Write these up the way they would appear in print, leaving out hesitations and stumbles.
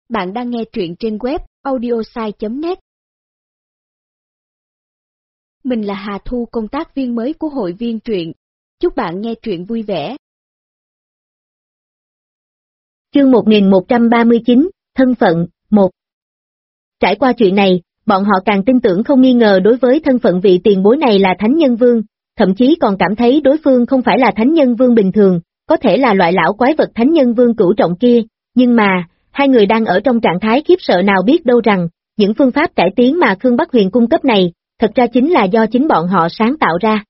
Bạn đang nghe truyện trên web audiosai.net. Mình là Hà Thu, công tác viên mới của hội viên truyện. Chúc bạn nghe truyện vui vẻ. Chương 1139, Thân phận, 1. Trải qua chuyện này, bọn họ càng tin tưởng không nghi ngờ đối với thân phận vị tiền bối này là Thánh Nhân Vương, thậm chí còn cảm thấy đối phương không phải là Thánh Nhân Vương bình thường, có thể là loại lão quái vật Thánh Nhân Vương cửu trọng kia, nhưng mà, hai người đang ở trong trạng thái khiếp sợ nào biết đâu rằng, những phương pháp cải tiến mà Khương Bắc Huyền cung cấp này, thật ra chính là do chính bọn họ sáng tạo ra.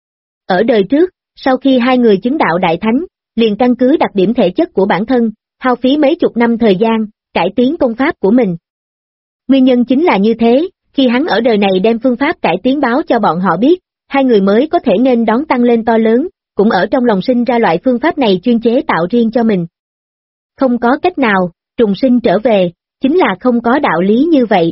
Ở đời trước, sau khi hai người chứng đạo đại thánh, liền căn cứ đặc điểm thể chất của bản thân, hao phí mấy chục năm thời gian, cải tiến công pháp của mình. Nguyên nhân chính là như thế, khi hắn ở đời này đem phương pháp cải tiến báo cho bọn họ biết, hai người mới có thể nên đón tăng lên to lớn, cũng ở trong lòng sinh ra loại phương pháp này chuyên chế tạo riêng cho mình. Không có cách nào, trùng sinh trở về, chính là không có đạo lý như vậy.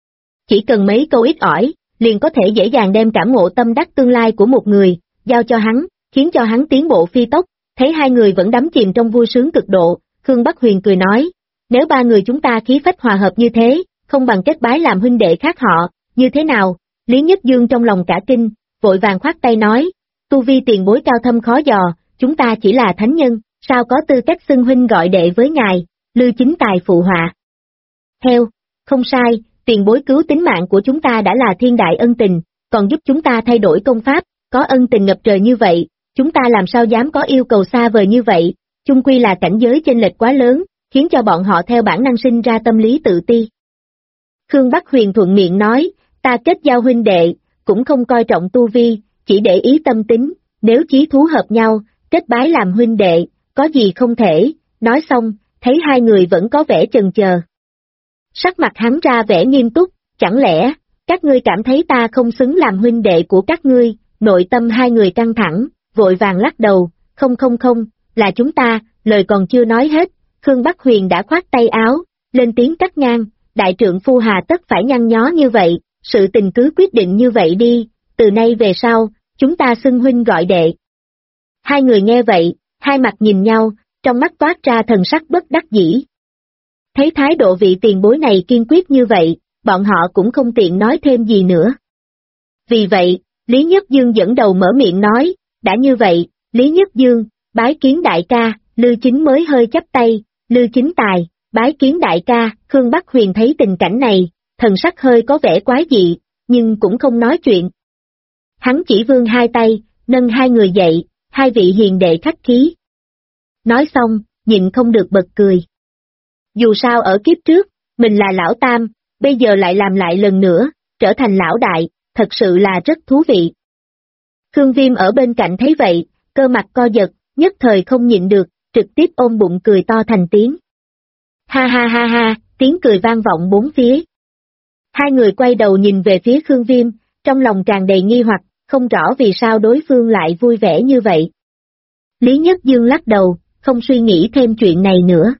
Chỉ cần mấy câu ít ỏi, liền có thể dễ dàng đem cảm ngộ tâm đắc tương lai của một người, giao cho hắn, khiến cho hắn tiến bộ phi tốc, thấy hai người vẫn đắm chìm trong vui sướng cực độ, Khương Bắc Huyền cười nói, nếu ba người chúng ta khí phách hòa hợp như thế, không bằng kết bái làm huynh đệ khác họ, như thế nào? Lý Nhất Dương trong lòng cả kinh, vội vàng khoát tay nói, tu vi tiền bối cao thâm khó dò, chúng ta chỉ là thánh nhân, sao có tư cách xưng huynh gọi đệ với ngài, Lư Chính Tài phụ họa. Heo, không sai, tiền bối cứu tính mạng của chúng ta đã là thiên đại ân tình, còn giúp chúng ta thay đổi công pháp, có ân tình ngập trời như vậy, chúng ta làm sao dám có yêu cầu xa vời như vậy, chung quy là cảnh giới chênh lệch quá lớn, khiến cho bọn họ theo bản năng sinh ra tâm lý tự ti. Khương Bắc Huyền thuận miệng nói, ta kết giao huynh đệ, cũng không coi trọng tu vi, chỉ để ý tâm tính, nếu chí thú hợp nhau, kết bái làm huynh đệ, có gì không thể, nói xong, thấy hai người vẫn có vẻ chần chờ. Sắc mặt hắn ra vẻ nghiêm túc, chẳng lẽ, các ngươi cảm thấy ta không xứng làm huynh đệ của các ngươi, nội tâm hai người căng thẳng, vội vàng lắc đầu, không, là chúng ta, lời còn chưa nói hết, Khương Bắc Huyền đã khoát tay áo, lên tiếng cắt ngang, đại trượng phu hà tất phải nhăn nhó như vậy, sự tình cứ quyết định như vậy đi, từ nay về sau, chúng ta xưng huynh gọi đệ. Hai người nghe vậy, hai mặt nhìn nhau, trong mắt toát ra thần sắc bất đắc dĩ. Thấy thái độ vị tiền bối này kiên quyết như vậy, bọn họ cũng không tiện nói thêm gì nữa. Vì vậy, Lý Nhất Dương dẫn đầu mở miệng nói, đã như vậy, Lý Nhất Dương, bái kiến đại ca, Lư Chính mới hơi chắp tay, Lư Chính Tài, bái kiến đại ca, Khương Bắc Huyền thấy tình cảnh này, thần sắc hơi có vẻ quái dị, nhưng cũng không nói chuyện. Hắn chỉ vươn hai tay, nâng hai người dậy, hai vị hiền đệ khách khí. Nói xong, nhịn không được bật cười. Dù sao ở kiếp trước, mình là lão tam, bây giờ lại làm lại lần nữa, trở thành lão đại, thật sự là rất thú vị. Khương Viêm ở bên cạnh thấy vậy, cơ mặt co giật, nhất thời không nhịn được, trực tiếp ôm bụng cười to thành tiếng. Ha ha ha ha, tiếng cười vang vọng bốn phía. Hai người quay đầu nhìn về phía Khương Viêm, trong lòng tràn đầy nghi hoặc, không rõ vì sao đối phương lại vui vẻ như vậy. Lý Nhất Dương lắc đầu, không suy nghĩ thêm chuyện này nữa.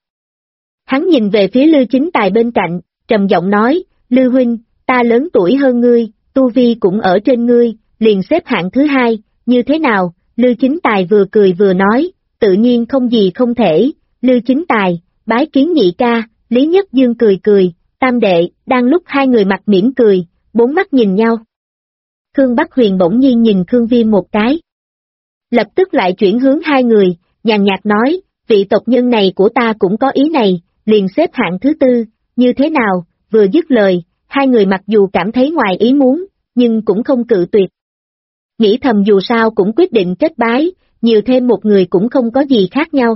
Hắn nhìn về phía Lư Chính Tài bên cạnh, trầm giọng nói, Lư huynh, ta lớn tuổi hơn ngươi, tu vi cũng ở trên ngươi, liền xếp hạng thứ hai, như thế nào? Lư Chính Tài vừa cười vừa nói, tự nhiên không gì không thể, Lư Chính Tài, bái kiến nhị ca, Lý Nhất Dương cười, tam đệ, đang lúc hai người mặt mỉm cười, bốn mắt nhìn nhau. Khương Bắc Huyền bỗng nhiên nhìn Khương Viêm một cái. Lập tức lại chuyển hướng hai người, nhàn nhạt nói, vị tộc nhân này của ta cũng có ý này, liền xếp hạng thứ tư, như thế nào? Vừa dứt lời, hai người mặc dù cảm thấy ngoài ý muốn, nhưng cũng không cự tuyệt. Nghĩ thầm dù sao cũng quyết định kết bái, nhiều thêm một người cũng không có gì khác nhau.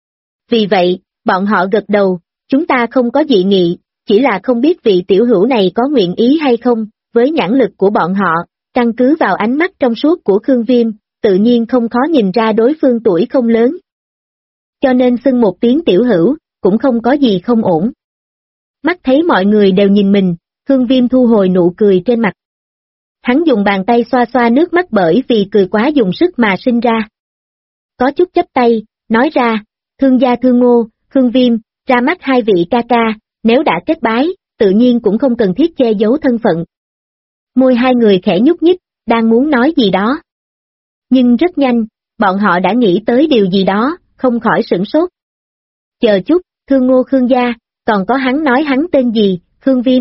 Vì vậy, bọn họ gật đầu, chúng ta không có dị nghị, chỉ là không biết vị tiểu hữu này có nguyện ý hay không, với nhãn lực của bọn họ, căn cứ vào ánh mắt trong suốt của Khương Viêm, tự nhiên không khó nhìn ra đối phương tuổi không lớn. Cho nên xưng một tiếng tiểu hữu, cũng không có gì không ổn. Mắt thấy mọi người đều nhìn mình, Khương Viêm thu hồi nụ cười trên mặt. Hắn dùng bàn tay xoa xoa nước mắt bởi vì cười quá dùng sức mà sinh ra. Có chút chấp tay, nói ra, thương gia thương ngô, Khương Viêm, ra mắt hai vị ca ca, nếu đã kết bái, tự nhiên cũng không cần thiết che giấu thân phận. Môi hai người khẽ nhúc nhích, đang muốn nói gì đó. Nhưng rất nhanh, bọn họ đã nghĩ tới điều gì đó, không khỏi sửng sốt. Chờ chút, thương ngô Khương gia, Còn có hắn nói hắn tên gì, Khương Viêm.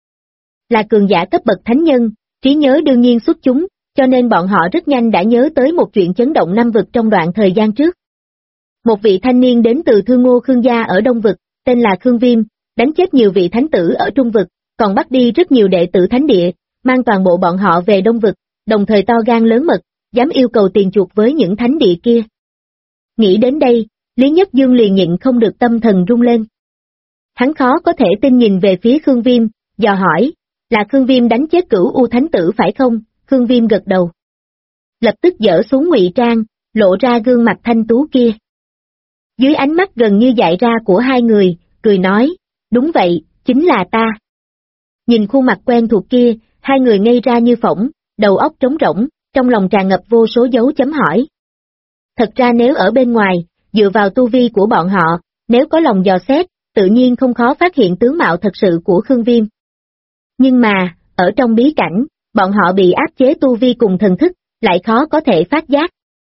Là cường giả cấp bậc thánh nhân, trí nhớ đương nhiên xuất chúng, cho nên bọn họ rất nhanh đã nhớ tới một chuyện chấn động năm vực trong đoạn thời gian trước. Một vị thanh niên đến từ Thương Ngô Khương gia ở Đông vực, tên là Khương Viêm, đánh chết nhiều vị thánh tử ở Trung vực, còn bắt đi rất nhiều đệ tử thánh địa, mang toàn bộ bọn họ về Đông vực, đồng thời to gan lớn mật, dám yêu cầu tiền chuộc với những thánh địa kia. Nghĩ đến đây, Lý Nhất Dương liền nhịn không được tâm thần rung lên. Hắn khó có thể tin nhìn về phía Khương Viêm, dò hỏi, là Khương Viêm đánh chết Cửu U thánh tử phải không? Khương Viêm gật đầu. Lập tức dỡ xuống ngụy trang, lộ ra gương mặt thanh tú kia. Dưới ánh mắt gần như dại ra của hai người, cười nói, đúng vậy, chính là ta. Nhìn khuôn mặt quen thuộc kia, hai người ngây ra như phỏng, đầu óc trống rỗng, trong lòng tràn ngập vô số dấu chấm hỏi. Thật ra nếu ở bên ngoài, dựa vào tu vi của bọn họ, nếu có lòng dò xét, tự nhiên không khó phát hiện tướng mạo thật sự của Khương Viêm. Nhưng mà, ở trong bí cảnh, bọn họ bị áp chế tu vi cùng thần thức, lại khó có thể phát giác.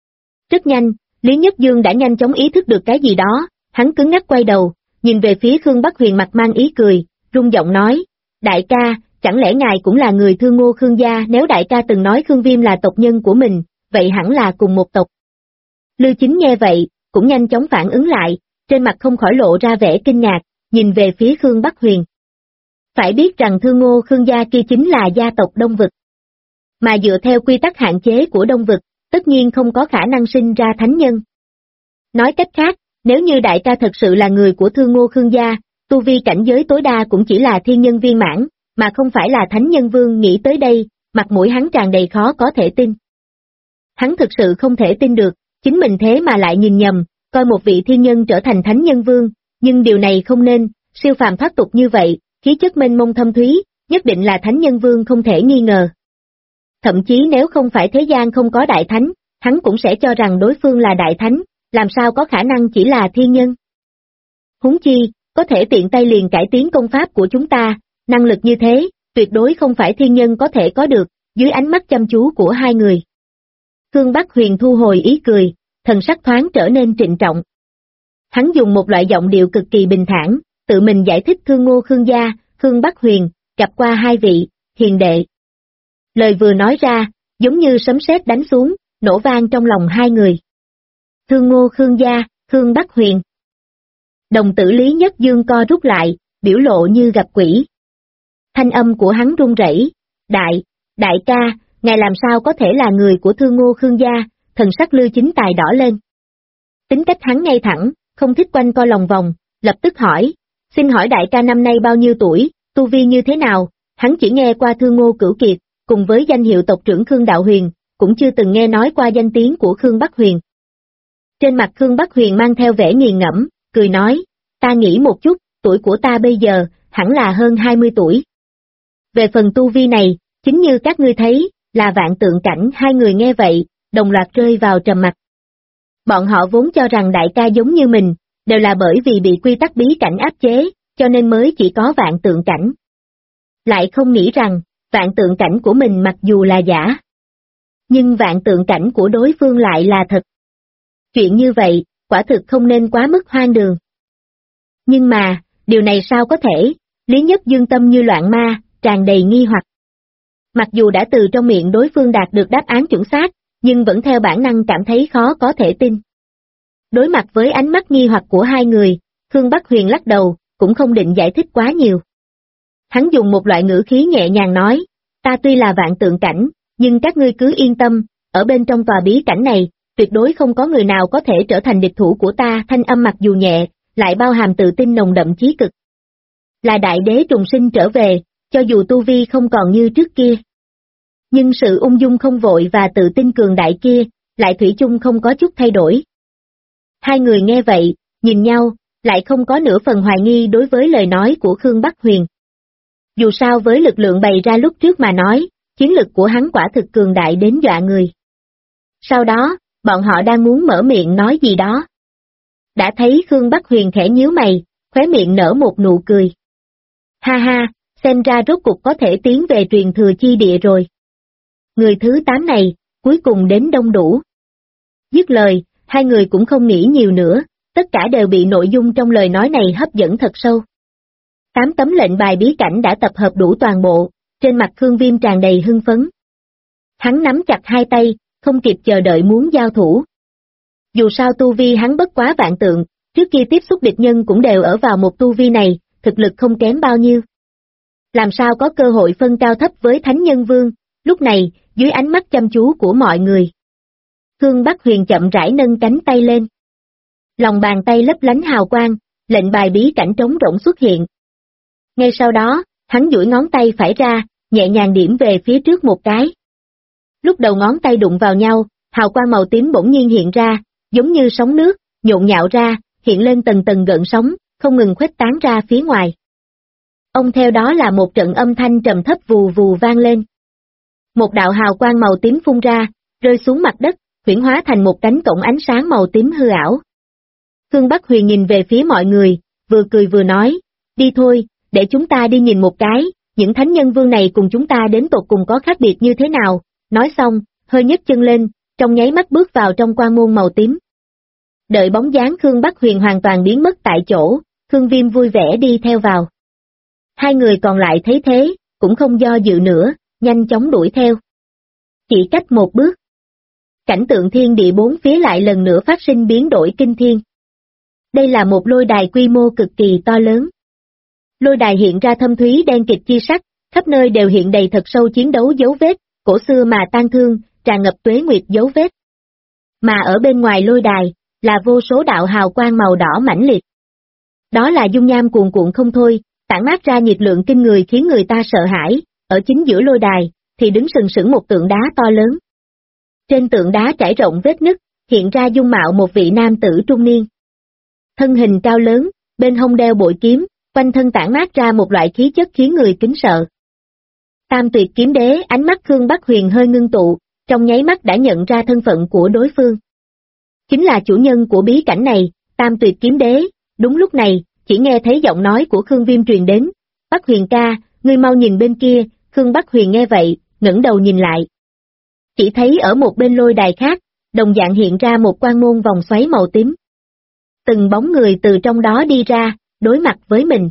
Rất nhanh, Lý Nhất Dương đã nhanh chóng ý thức được cái gì đó, hắn cứng ngắc quay đầu, nhìn về phía Khương Bắc Huyền mặt mang ý cười, rung giọng nói, đại ca, chẳng lẽ ngài cũng là người Thương Ngô Khương gia? Nếu đại ca từng nói Khương Viêm là tộc nhân của mình, vậy hẳn là cùng một tộc. Lưu Chính nghe vậy, cũng nhanh chóng phản ứng lại, trên mặt không khỏi lộ ra vẻ kinh ngạc, nhìn về phía Khương Bắc Huyền. Phải biết rằng Thương Ngô Khương gia kia chính là gia tộc Đông vực. Mà dựa theo quy tắc hạn chế của Đông vực, tất nhiên không có khả năng sinh ra thánh nhân. Nói cách khác, nếu như đại ca thật sự là người của Thương Ngô Khương gia, tu vi cảnh giới tối đa cũng chỉ là thiên nhân viên mãn, mà không phải là thánh nhân vương. Nghĩ tới đây, mặt mũi hắn tràn đầy khó có thể tin. Hắn thực sự không thể tin được, chính mình thế mà lại nhìn nhầm, coi một vị thiên nhân trở thành thánh nhân vương, nhưng điều này không nên, siêu phàm thoát tục như vậy, khí chất mênh mông thâm thúy, nhất định là thánh nhân vương không thể nghi ngờ. Thậm chí nếu không phải thế gian không có đại thánh, hắn cũng sẽ cho rằng đối phương là đại thánh, làm sao có khả năng chỉ là thiên nhân. Huống chi, có thể tiện tay liền cải tiến công pháp của chúng ta, năng lực như thế, tuyệt đối không phải thiên nhân có thể có được, dưới ánh mắt chăm chú của hai người. Khương Bắc Huyền thu hồi ý cười, thần sắc thoáng trở nên trịnh trọng. Hắn dùng một loại giọng điệu cực kỳ bình thản, tự mình giải thích Thương Ngô Khương gia, Khương Bắc Huyền, gặp qua hai vị, hiền đệ. Lời vừa nói ra, giống như sấm sét đánh xuống, nổ vang trong lòng hai người. Thương Ngô Khương gia, Khương Bắc Huyền. Đồng tử Lý Nhất Dương co rút lại, biểu lộ như gặp quỷ. Thanh âm của hắn run rẩy, đại ca, ngài làm sao có thể là người của Thương Ngô Khương gia? Thần sắc Lưu Chính Tài đỏ lên. Tính cách hắn ngay thẳng, không thích quanh co lòng vòng, lập tức hỏi, xin hỏi đại ca năm nay bao nhiêu tuổi, tu vi như thế nào? Hắn chỉ nghe qua Thương Ngô Cửu Kiệt, cùng với danh hiệu tộc trưởng Khương Đạo Huyền, cũng chưa từng nghe nói qua danh tiếng của Khương Bắc Huyền. Trên mặt Khương Bắc Huyền mang theo vẻ nghiền ngẫm, cười nói, ta nghĩ một chút, tuổi của ta bây giờ, hẳn là hơn 20 tuổi. Về phần tu vi này, chính như các ngươi thấy, là vạn tượng cảnh. Hai người nghe vậy, đồng loạt rơi vào trầm mặc. Bọn họ vốn cho rằng đại ca giống như mình, đều là bởi vì bị quy tắc bí cảnh áp chế, cho nên mới chỉ có vạn tượng cảnh. Lại không nghĩ rằng, vạn tượng cảnh của mình mặc dù là giả, nhưng vạn tượng cảnh của đối phương lại là thật. Chuyện như vậy, quả thực không nên quá mức hoang đường. Nhưng mà, điều này sao có thể? Lý Nhất Dương tâm như loạn ma, tràn đầy nghi hoặc. Mặc dù đã từ trong miệng đối phương đạt được đáp án chuẩn xác, nhưng vẫn theo bản năng cảm thấy khó có thể tin. Đối mặt với ánh mắt nghi hoặc của hai người, Khương Bắc Huyền lắc đầu, cũng không định giải thích quá nhiều. Hắn dùng một loại ngữ khí nhẹ nhàng nói, ta tuy là vạn tượng cảnh, nhưng các ngươi cứ yên tâm, ở bên trong tòa bí cảnh này, tuyệt đối không có người nào có thể trở thành địch thủ của ta. Thanh âm mặc dù nhẹ, lại bao hàm tự tin nồng đậm chí cực. Là đại đế trùng sinh trở về, cho dù tu vi không còn như trước kia. Nhưng sự ung dung không vội và tự tin cường đại kia, lại thủy chung không có chút thay đổi. Hai người nghe vậy, nhìn nhau, lại không có nửa phần hoài nghi đối với lời nói của Khương Bắc Huyền. Dù sao với lực lượng bày ra lúc trước mà nói, chiến lực của hắn quả thực cường đại đến dọa người. Sau đó, bọn họ đang muốn mở miệng nói gì đó. Đã thấy Khương Bắc Huyền khẽ nhíu mày, khóe miệng nở một nụ cười. Ha ha, xem ra rốt cục có thể tiến về truyền thừa chi địa rồi. Người thứ 8 này, cuối cùng đến đông đủ. Dứt lời, hai người cũng không nghĩ nhiều nữa, tất cả đều bị nội dung trong lời nói này hấp dẫn thật sâu. 8 tấm lệnh bài bí cảnh đã tập hợp đủ toàn bộ, trên mặt Khương Viêm tràn đầy hưng phấn. Hắn nắm chặt hai tay, không kịp chờ đợi muốn giao thủ. Dù sao tu vi hắn bất quá vạn tượng, trước kia tiếp xúc địch nhân cũng đều ở vào một tu vi này, thực lực không kém bao nhiêu. Làm sao có cơ hội phân cao thấp với Thánh Nhân Vương, lúc này, dưới ánh mắt chăm chú của mọi người. Khương Bắc Huyền chậm rãi nâng cánh tay lên. Lòng bàn tay lấp lánh hào quang, lệnh bài bí cảnh trống rỗng xuất hiện. Ngay sau đó, hắn duỗi ngón tay phải ra, nhẹ nhàng điểm về phía trước một cái. Lúc đầu ngón tay đụng vào nhau, hào quang màu tím bỗng nhiên hiện ra, giống như sóng nước, nhộn nhạo ra, hiện lên tầng tầng gợn sóng, không ngừng khuếch tán ra phía ngoài. Ông theo đó là một trận âm thanh trầm thấp vù vù vang lên. Một đạo hào quang màu tím phun ra, rơi xuống mặt đất, huyễn hóa thành một cánh cổng ánh sáng màu tím hư ảo. Khương Bắc Huyền nhìn về phía mọi người, vừa cười vừa nói, đi thôi, để chúng ta đi nhìn một cái, những Thánh Nhân Vương này cùng chúng ta đến tột cùng có khác biệt như thế nào, nói xong, hơi nhấc chân lên, trong nháy mắt bước vào trong quan môn màu tím. Đợi bóng dáng Khương Bắc Huyền hoàn toàn biến mất tại chỗ, Khương Viêm vui vẻ đi theo vào. Hai người còn lại thấy thế, cũng không do dự nữa, nhanh chóng đuổi theo. Chỉ cách một bước. Cảnh tượng thiên địa bốn phía lại lần nữa phát sinh biến đổi kinh thiên. Đây là một lôi đài quy mô cực kỳ to lớn. Lôi đài hiện ra thâm thúy đen kịt chi sắc, khắp nơi đều hiện đầy thật sâu chiến đấu dấu vết, cổ xưa mà tang thương, tràn ngập tuế nguyệt dấu vết. Mà ở bên ngoài lôi đài, là vô số đạo hào quang màu đỏ mãnh liệt. Đó là dung nham cuồn cuộn không thôi, tản mát ra nhiệt lượng kinh người khiến người ta sợ hãi, ở chính giữa lôi đài, thì đứng sừng sững một tượng đá to lớn. Trên tượng đá trải rộng vết nứt, hiện ra dung mạo một vị nam tử trung niên. Thân hình cao lớn, bên hông đeo bội kiếm, quanh thân tản mát ra một loại khí chất khiến người kính sợ. Tam Tuyệt Kiếm Đế, ánh mắt Khương Bắc Huyền hơi ngưng tụ, trong nháy mắt đã nhận ra thân phận của đối phương. Chính là chủ nhân của bí cảnh này, Tam Tuyệt Kiếm Đế. Đúng lúc này, chỉ nghe thấy giọng nói của Khương Viêm truyền đến, Bắc Huyền ca, ngươi mau nhìn bên kia. Khương Bắc Huyền nghe vậy, ngẩng đầu nhìn lại. Chỉ thấy ở một bên lôi đài khác, đồng dạng hiện ra một quan môn vòng xoáy màu tím. Từng bóng người từ trong đó đi ra, đối mặt với mình.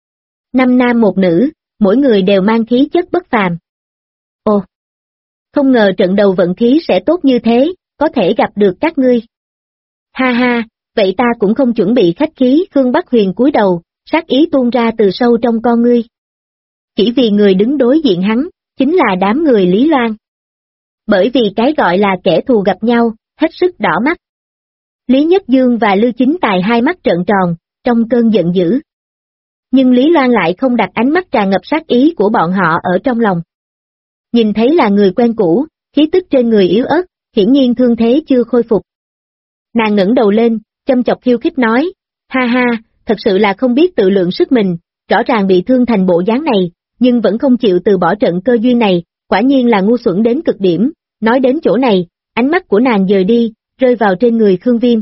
5 nam một nữ, mỗi người đều mang khí chất bất phàm. Ồ! Không ngờ trận đầu vận khí sẽ tốt như thế, có thể gặp được các ngươi. Ha ha, vậy ta cũng không chuẩn bị khách khí. Khương Bắc Huyền cúi đầu, sát ý tuôn ra từ sâu trong con ngươi. Chỉ vì người đứng đối diện hắn, chính là đám người Lý Loan. Bởi vì cái gọi là kẻ thù gặp nhau, hết sức đỏ mắt. Lý Nhất Dương và Lưu Chính Tài hai mắt trợn tròn, trong cơn giận dữ. Nhưng Lý Loan lại không đặt ánh mắt tràn ngập sát ý của bọn họ ở trong lòng. Nhìn thấy là người quen cũ, khí tức trên người yếu ớt, hiển nhiên thương thế chưa khôi phục. Nàng ngẩng đầu lên, châm chọc khiêu khích nói, ha ha, thật sự là không biết tự lượng sức mình, rõ ràng bị thương thành bộ dáng này, nhưng vẫn không chịu từ bỏ trận cơ duyên này, quả nhiên là ngu xuẩn đến cực điểm. Nói đến chỗ này, ánh mắt của nàng dời đi, rơi vào trên người Khương Viêm.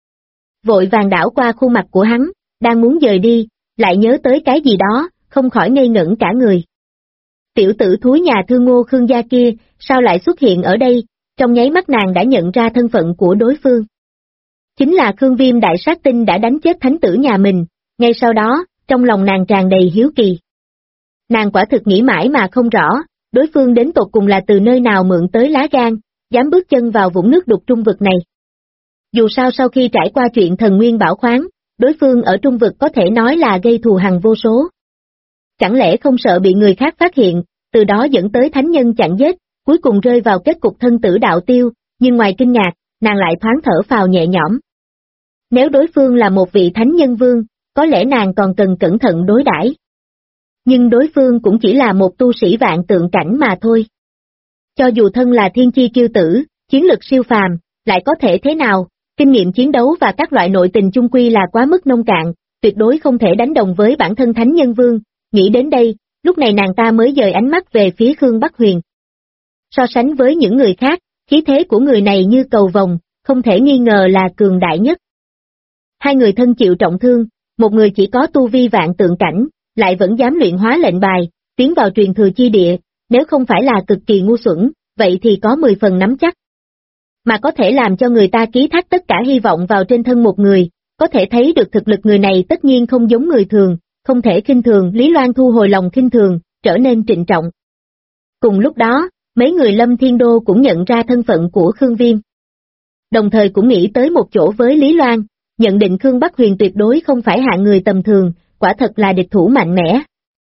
Vội vàng đảo qua khuôn mặt của hắn, đang muốn dời đi, lại nhớ tới cái gì đó, không khỏi ngây ngẩn cả người. Tiểu tử thúi nhà thương Ngô Khương gia kia, sao lại xuất hiện ở đây? Trong nháy mắt nàng đã nhận ra thân phận của đối phương. Chính là Khương Viêm đại sát tinh đã đánh chết thánh tử nhà mình, ngay sau đó, trong lòng nàng tràn đầy hiếu kỳ. Nàng quả thực nghĩ mãi mà không rõ, đối phương đến tột cùng là từ nơi nào mượn tới lá gan, dám bước chân vào vũng nước đục trung vực này. Dù sao sau khi trải qua chuyện thần nguyên bảo khoáng, đối phương ở trung vực có thể nói là gây thù hằn vô số. Chẳng lẽ không sợ bị người khác phát hiện, từ đó dẫn tới thánh nhân chặn giết, cuối cùng rơi vào kết cục thân tử đạo tiêu, nhưng ngoài kinh ngạc, nàng lại thoáng thở phào nhẹ nhõm. Nếu đối phương là một vị thánh nhân vương, có lẽ nàng còn cần cẩn thận đối đãi. Nhưng đối phương cũng chỉ là một tu sĩ vạn tượng cảnh mà thôi. Cho dù thân là thiên chi kiêu tử, chiến lực siêu phàm, lại có thể thế nào, kinh nghiệm chiến đấu và các loại nội tình chung quy là quá mức nông cạn, tuyệt đối không thể đánh đồng với bản thân thánh nhân vương. Nghĩ đến đây, lúc này nàng ta mới dời ánh mắt về phía Khương Bắc Huyền. So sánh với những người khác, khí thế của người này như cầu vồng, không thể nghi ngờ là cường đại nhất. Hai người thân chịu trọng thương, một người chỉ có tu vi vạn tượng cảnh, lại vẫn dám luyện hóa lệnh bài, tiến vào truyền thừa chi địa, nếu không phải là cực kỳ ngu xuẩn, vậy thì có 10 phần nắm chắc. Mà có thể làm cho người ta ký thác tất cả hy vọng vào trên thân một người, có thể thấy được thực lực người này tất nhiên không giống người thường, không thể khinh thường. Lý Loan thu hồi lòng khinh thường, trở nên trịnh trọng. Cùng lúc đó, mấy người Lâm Thiên Đô cũng nhận ra thân phận của Khương Viêm. Đồng thời cũng nghĩ tới một chỗ với Lý Loan, nhận định Khương Bắc Huyền tuyệt đối không phải hạng người tầm thường, quả thật là địch thủ mạnh mẽ.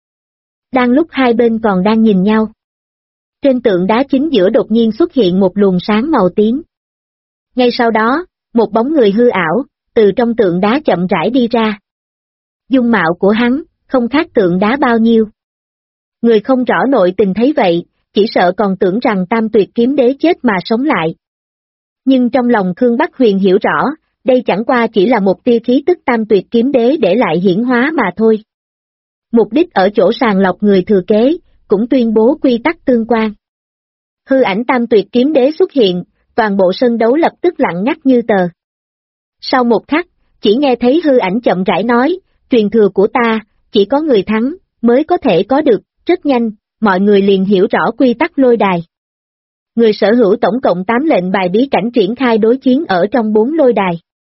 Đang lúc hai bên còn đang nhìn nhau, trên tượng đá chính giữa đột nhiên xuất hiện một luồng sáng màu tím. Ngay sau đó, một bóng người hư ảo, từ trong tượng đá chậm rãi đi ra. Dung mạo của hắn, không khác tượng đá bao nhiêu. Người không rõ nội tình thấy vậy, chỉ sợ còn tưởng rằng Tam Tuyệt Kiếm Đế chết mà sống lại. Nhưng trong lòng Khương Bắc Huyền hiểu rõ, đây chẳng qua chỉ là một tia khí tức Tam Tuyệt Kiếm Đế để lại hiển hóa mà thôi. Mục đích ở chỗ sàng lọc người thừa kế, cũng tuyên bố quy tắc tương quan. Hư ảnh Tam Tuyệt Kiếm Đế xuất hiện, toàn bộ sân đấu lập tức lặng ngắt như tờ. Sau một khắc, chỉ nghe thấy hư ảnh chậm rãi nói, truyền thừa của ta, chỉ có người thắng, mới có thể có được. Rất nhanh, mọi người liền hiểu rõ quy tắc lôi đài. Người sở hữu tổng cộng 8 lệnh bài bí cảnh triển khai đối chiến ở trong 4 lôi đài.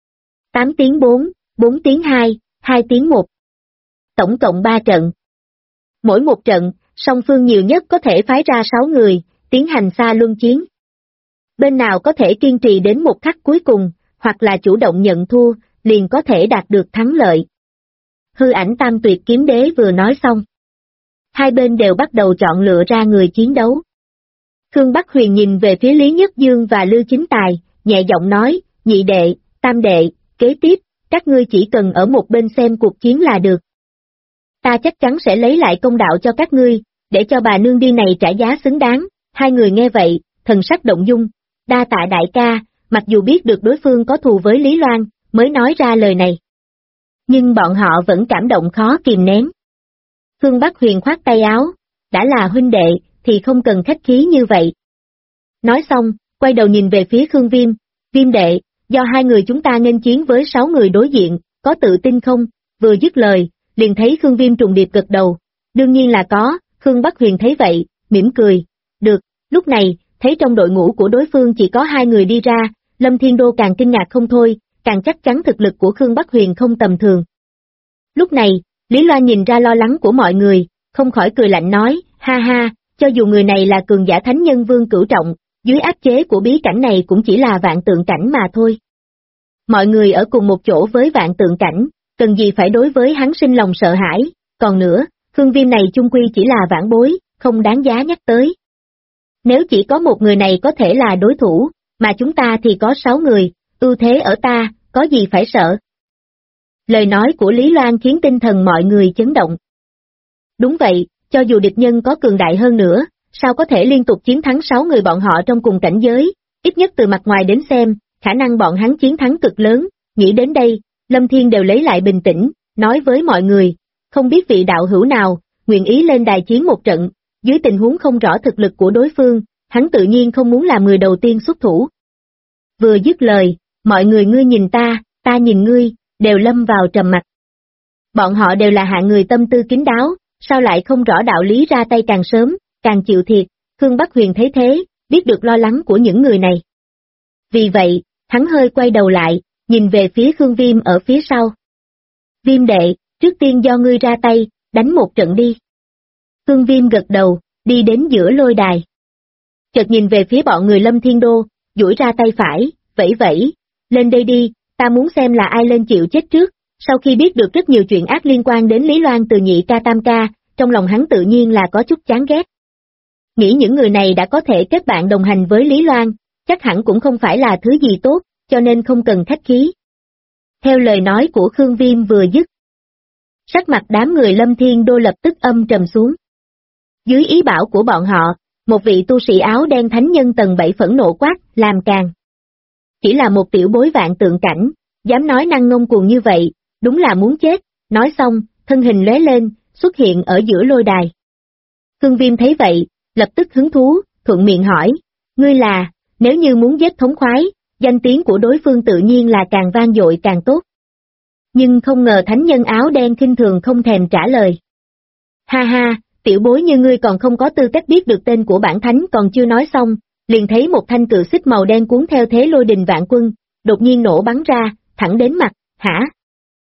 8 tiếng 4, 4 tiếng 2, 2 tiếng 1. Tổng cộng 3 trận. Mỗi một trận, song phương nhiều nhất có thể phái ra 6 người, tiến hành xa luân chiến. Bên nào có thể kiên trì đến một khắc cuối cùng, hoặc là chủ động nhận thua, liền có thể đạt được thắng lợi. Hư ảnh Tam Tuyệt Kiếm Đế vừa nói xong. Hai bên đều bắt đầu chọn lựa ra người chiến đấu. Khương Bắc Huyền nhìn về phía Lý Nhất Dương và Lưu Chính Tài, nhẹ giọng nói, nhị đệ, tam đệ, kế tiếp, các ngươi chỉ cần ở một bên xem cuộc chiến là được. Ta chắc chắn sẽ lấy lại công đạo cho các ngươi, để cho bà nương đi này trả giá xứng đáng. Hai người nghe vậy, thần sắc động dung, đa tạ đại ca, mặc dù biết được đối phương có thù với Lý Loan, mới nói ra lời này. Nhưng bọn họ vẫn cảm động khó kìm nén. Khương Bắc Huyền khoát tay áo, đã là huynh đệ, thì không cần khách khí như vậy. Nói xong, quay đầu nhìn về phía Khương Viêm, Viêm đệ, do hai người chúng ta nghênh chiến với 6 người đối diện, có tự tin không? Vừa dứt lời, liền thấy Khương Viêm trùng điệp gật đầu, đương nhiên là có. Khương Bắc Huyền thấy vậy, mỉm cười, được. Lúc này, thấy trong đội ngũ của đối phương chỉ có 2 người đi ra, Lâm Thiên Đô càng kinh ngạc không thôi, càng chắc chắn thực lực của Khương Bắc Huyền không tầm thường. Lúc này, Lý Loan nhìn ra lo lắng của mọi người, không khỏi cười lạnh nói, ha ha, cho dù người này là cường giả thánh nhân vương cửu trọng, dưới áp chế của bí cảnh này cũng chỉ là vạn tượng cảnh mà thôi. Mọi người ở cùng một chỗ với vạn tượng cảnh, cần gì phải đối với hắn sinh lòng sợ hãi, còn nữa, Khương Viêm này chung quy chỉ là vãn bối, không đáng giá nhắc tới. Nếu chỉ có một người này có thể là đối thủ, mà chúng ta thì có 6 người, ưu thế ở ta, có gì phải sợ. Lời nói của Lý Loan khiến tinh thần mọi người chấn động. Đúng vậy, cho dù địch nhân có cường đại hơn nữa, sao có thể liên tục chiến thắng 6 người bọn họ trong cùng cảnh giới, ít nhất từ mặt ngoài đến xem, khả năng bọn hắn chiến thắng cực lớn. Nghĩ đến đây, Lâm Thiên đều lấy lại bình tĩnh, nói với mọi người, không biết vị đạo hữu nào, nguyện ý lên đài chiến một trận, dưới tình huống không rõ thực lực của đối phương, hắn tự nhiên không muốn làm người đầu tiên xuất thủ. Vừa dứt lời, mọi người ngươi nhìn ta nhìn ngươi, đều lâm vào trầm mặc. Bọn họ đều là hạng người tâm tư kín đáo, sao lại không rõ đạo lý ra tay càng sớm, càng chịu thiệt. Khương Bắc Huyền thấy thế, biết được lo lắng của những người này. Vì vậy, hắn hơi quay đầu lại, nhìn về phía Khương Viêm ở phía sau. Viêm đệ, trước tiên do ngươi ra tay, đánh một trận đi. Khương Viêm gật đầu, đi đến giữa lôi đài. Chợt nhìn về phía bọn người Lâm Thiên Đô, duỗi ra tay phải, vẫy vẫy, lên đây đi, ta muốn xem là ai lên chịu chết trước. Sau khi biết được rất nhiều chuyện ác liên quan đến Lý Loan từ nhị ca tam ca, trong lòng hắn tự nhiên là có chút chán ghét. Nghĩ những người này đã có thể kết bạn đồng hành với Lý Loan, chắc hẳn cũng không phải là thứ gì tốt, cho nên không cần khách khí. Theo lời nói của Khương Viêm vừa dứt, sắc mặt đám người Lâm Thiên Đô lập tức âm trầm xuống. Dưới ý bảo của bọn họ, một vị tu sĩ áo đen thánh nhân tầng 7 phẫn nộ quát, làm càng. Chỉ là một tiểu bối vạn tượng cảnh, dám nói năng ngông cuồng như vậy, đúng là muốn chết. Nói xong, thân hình lóe lên, xuất hiện ở giữa lôi đài. Khương Viêm thấy vậy, lập tức hứng thú, thuận miệng hỏi, ngươi là, nếu như muốn giết thống khoái, danh tiếng của đối phương tự nhiên là càng vang dội càng tốt. Nhưng không ngờ thánh nhân áo đen khinh thường không thèm trả lời. Ha ha, tiểu bối như ngươi còn không có tư cách biết được tên của bản thánh, còn chưa nói xong, liền thấy một thanh cự xích màu đen cuốn theo thế lôi đình vạn quân, đột nhiên nổ bắn ra, thẳng đến mặt, hả?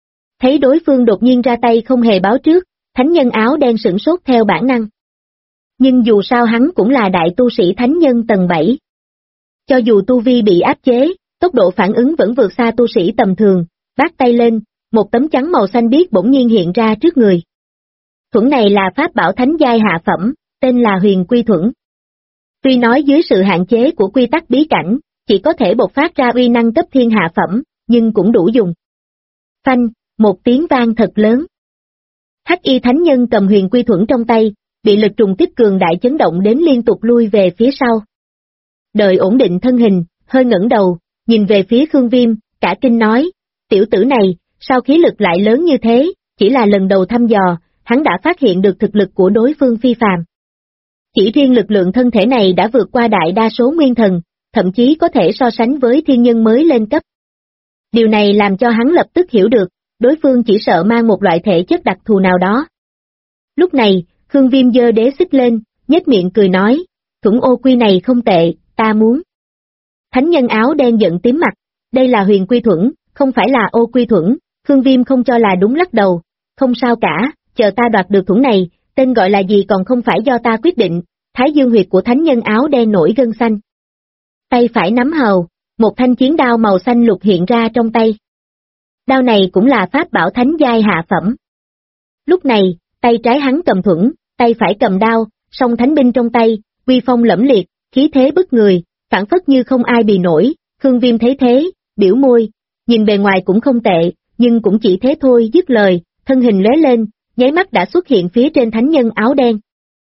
Thấy đối phương đột nhiên ra tay không hề báo trước, thánh nhân áo đen sửng sốt theo bản năng. Nhưng dù sao hắn cũng là đại tu sĩ thánh nhân tầng 7. Cho dù tu vi bị áp chế, tốc độ phản ứng vẫn vượt xa tu sĩ tầm thường, vác tay lên, một tấm trắng màu xanh biếc bỗng nhiên hiện ra trước người. Thuẫn này là pháp bảo thánh giai hạ phẩm, tên là Huyền Quy Thuẫn. Tuy nói dưới sự hạn chế của quy tắc bí cảnh, chỉ có thể bộc phát ra uy năng cấp thiên hạ phẩm, nhưng cũng đủ dùng. Phanh, một tiếng vang thật lớn. Hắc y thánh nhân cầm Huyền Quy Thuẫn trong tay, bị lực trùng kích cường đại chấn động đến liên tục lui về phía sau. Đợi ổn định thân hình, hơi ngẩng đầu, nhìn về phía Khương Viêm, cả kinh nói, tiểu tử này, sao khí lực lại lớn như thế, chỉ là lần đầu thăm dò, hắn đã phát hiện được thực lực của đối phương phi phàm. Chỉ riêng lực lượng thân thể này đã vượt qua đại đa số nguyên thần, thậm chí có thể so sánh với thiên nhân mới lên cấp. Điều này làm cho hắn lập tức hiểu được, đối phương chỉ sợ mang một loại thể chất đặc thù nào đó. Lúc này, Khương Viêm giơ đế xích lên, nhếch miệng cười nói, thuẫn ô quy này không tệ, ta muốn. Thánh nhân áo đen giận tím mặt, đây là Huyền Quy Thuẫn, không phải là ô quy thuẫn, Khương Viêm không cho là đúng lắc đầu, không sao cả, chờ ta đoạt được thuẫn này, tên gọi là gì còn không phải do ta quyết định, thái dương huyệt của thánh nhân áo đen nổi gân xanh. Tay phải nắm hầu, một thanh chiến đao màu xanh lục hiện ra trong tay. Đao này cũng là pháp bảo thánh giai hạ phẩm. Lúc này, tay trái hắn cầm thuẫn, tay phải cầm đao, song thánh binh trong tay, uy phong lẫm liệt, khí thế bức người, phản phất như không ai bì nổi. Khương Viêm thấy thế, biểu môi, nhìn bề ngoài cũng không tệ, nhưng cũng chỉ thế thôi. Dứt lời, thân hình lóe lên, nháy mắt đã xuất hiện phía trên thánh nhân áo đen.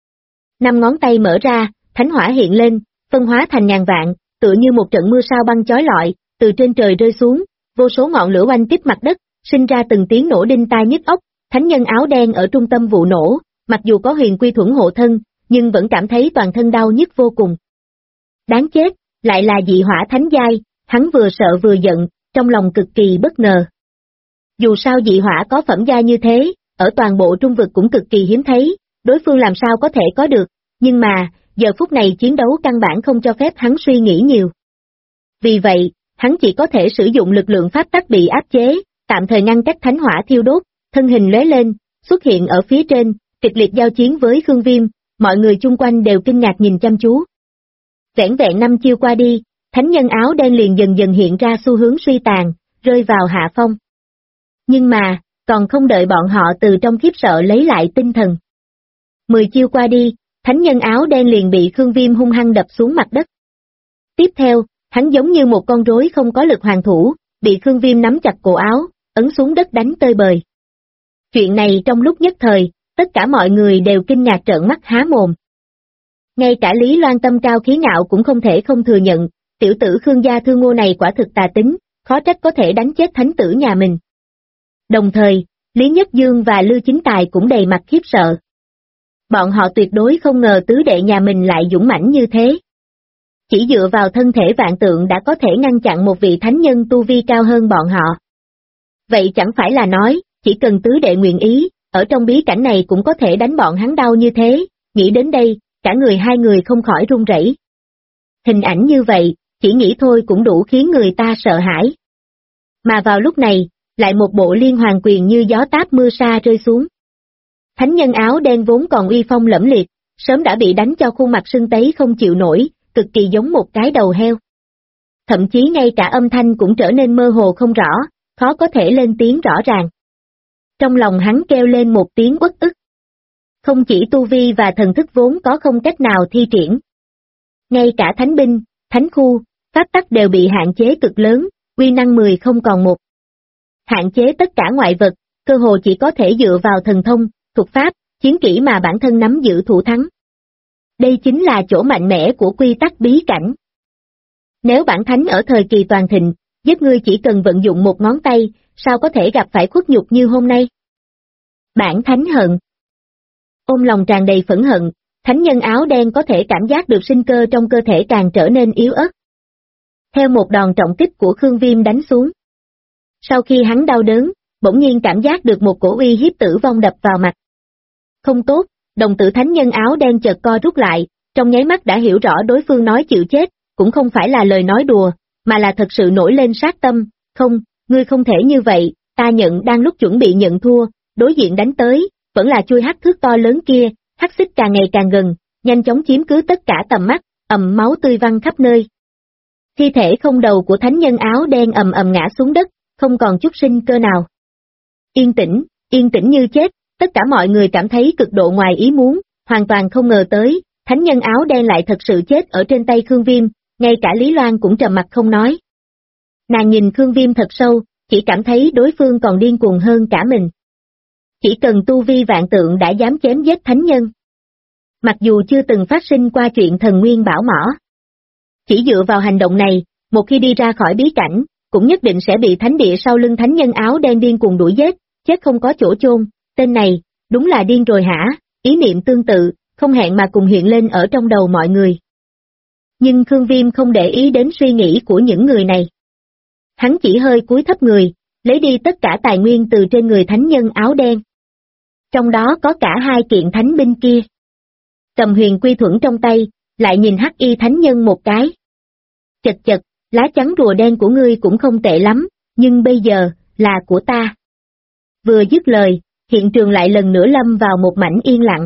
5 ngón tay mở ra, thánh hỏa hiện lên, phân hóa thành ngàn vạn, tựa như một trận mưa sao băng chói lọi, từ trên trời rơi xuống, vô số ngọn lửa oanh kích mặt đất, sinh ra từng tiếng nổ đinh tai nhức óc. Thánh nhân áo đen ở trung tâm vụ nổ, mặc dù có Huyền Quy Thuẫn hộ thân, nhưng vẫn cảm thấy toàn thân đau nhức vô cùng. Đáng chết, lại là dị hỏa thánh giai, hắn vừa sợ vừa giận, trong lòng cực kỳ bất ngờ. Dù sao dị hỏa có phẩm giai như thế, ở toàn bộ trung vực cũng cực kỳ hiếm thấy, đối phương làm sao có thể có được, nhưng mà, giờ phút này chiến đấu căn bản không cho phép hắn suy nghĩ nhiều. Vì vậy, hắn chỉ có thể sử dụng lực lượng pháp tắc bị áp chế, tạm thời ngăn cách thánh hỏa thiêu đốt, thân hình lóe lên, xuất hiện ở phía trên, kịch liệt giao chiến với Khương Viêm, mọi người chung quanh đều kinh ngạc nhìn chăm chú. Vẻn vẹn 5 chiêu qua đi, thánh nhân áo đen liền dần dần hiện ra xu hướng suy tàn, rơi vào hạ phong. Nhưng mà, còn không đợi bọn họ từ trong khiếp sợ lấy lại tinh thần. 10 chiêu qua đi, thánh nhân áo đen liền bị Khương Viêm hung hăng đập xuống mặt đất. Tiếp theo, hắn giống như một con rối không có lực hoàn thủ, bị Khương Viêm nắm chặt cổ áo, ấn xuống đất đánh tơi bời. Chuyện này trong lúc nhất thời, tất cả mọi người đều kinh ngạc trợn mắt há mồm. Ngay cả Lý Loan tâm cao khí ngạo cũng không thể không thừa nhận, tiểu tử Khương gia Thư Ngô này quả thực tà tính, khó trách có thể đánh chết thánh tử nhà mình. Đồng thời, Lý Nhất Dương và Lưu Chính Tài cũng đầy mặt khiếp sợ. Bọn họ tuyệt đối không ngờ tứ đệ nhà mình lại dũng mãnh như thế. Chỉ dựa vào thân thể vạn tượng đã có thể ngăn chặn một vị thánh nhân tu vi cao hơn bọn họ. Vậy chẳng phải là nói, chỉ cần tứ đệ nguyện ý, ở trong bí cảnh này cũng có thể đánh bọn hắn đau như thế, nghĩ đến đây, cả hai người không khỏi run rẩy. Hình ảnh như vậy, chỉ nghĩ thôi cũng đủ khiến người ta sợ hãi. Mà vào lúc này, lại một bộ liên hoàn quyền như gió táp mưa sa rơi xuống. Thánh nhân áo đen vốn còn uy phong lẫm liệt, sớm đã bị đánh cho khuôn mặt sưng tấy không chịu nổi, cực kỳ giống một cái đầu heo. Thậm chí ngay cả âm thanh cũng trở nên mơ hồ không rõ, khó có thể lên tiếng rõ ràng. Trong lòng hắn kêu lên một tiếng uất ức. Không chỉ tu vi và thần thức vốn có không cách nào thi triển. Ngay cả thánh binh, thánh khu, pháp tắc đều bị hạn chế cực lớn, uy năng 10 không còn 1. Hạn chế tất cả ngoại vật, cơ hồ chỉ có thể dựa vào thần thông, thuật pháp, chiến kỹ mà bản thân nắm giữ thủ thắng. Đây chính là chỗ mạnh mẽ của quy tắc bí cảnh. Nếu bản thánh ở thời kỳ toàn thịnh, giết ngươi chỉ cần vận dụng một ngón tay, sao có thể gặp phải khuất nhục như hôm nay? Bản thánh hận. Ôm lòng tràn đầy phẫn hận, thánh nhân áo đen có thể cảm giác được sinh cơ trong cơ thể càng trở nên yếu ớt. Theo một đòn trọng kích của Khương Viêm đánh xuống. Sau khi hắn đau đớn, bỗng nhiên cảm giác được một cổ uy hiếp tử vong đập vào mặt. Không tốt, đồng tử thánh nhân áo đen chợt co rút lại, trong nháy mắt đã hiểu rõ đối phương nói chịu chết, cũng không phải là lời nói đùa, mà là thật sự nổi lên sát tâm. Không, ngươi không thể như vậy, ta nhận đang lúc chuẩn bị nhận thua, đối diện đánh tới, vẫn là chui hắc thước to lớn kia, hắc xích càng ngày càng gần, nhanh chóng chiếm cứ tất cả tầm mắt, máu tươi văng khắp nơi. Thi thể không đầu của thánh nhân áo đen ầm ầm ngã xuống đất, không còn chút sinh cơ nào. Yên tĩnh như chết, tất cả mọi người cảm thấy cực độ ngoài ý muốn, hoàn toàn không ngờ tới, thánh nhân áo đen lại thật sự chết ở trên tay Khương Viêm, ngay cả Lý Loan cũng trầm mặt không nói. Nàng nhìn Khương Viêm thật sâu, chỉ cảm thấy đối phương còn điên cuồng hơn cả mình. Chỉ cần tu vi vạn tượng đã dám chém giết thánh nhân. Mặc dù chưa từng phát sinh qua chuyện thần nguyên bảo mỏ. Chỉ dựa vào hành động này, một khi đi ra khỏi bí cảnh, cũng nhất định sẽ bị thánh địa sau lưng thánh nhân áo đen điên cuồng đuổi giết, chết không có chỗ chôn. Tên này, đúng là điên rồi hả? Ý niệm tương tự, không hẹn mà cùng hiện lên ở trong đầu mọi người. Nhưng Khương Viêm không để ý đến suy nghĩ của những người này. Hắn chỉ hơi cúi thấp người, lấy đi tất cả tài nguyên từ trên người thánh nhân áo đen. Trong đó có cả hai kiện thánh binh kia. Cầm huyền quy thuẫn trong tay, lại nhìn hắc y thánh nhân một cái. Chật, lá chắn rùa đen của ngươi cũng không tệ lắm, nhưng bây giờ, là của ta. Vừa dứt lời, hiện trường lại lần nữa lâm vào một mảnh yên lặng.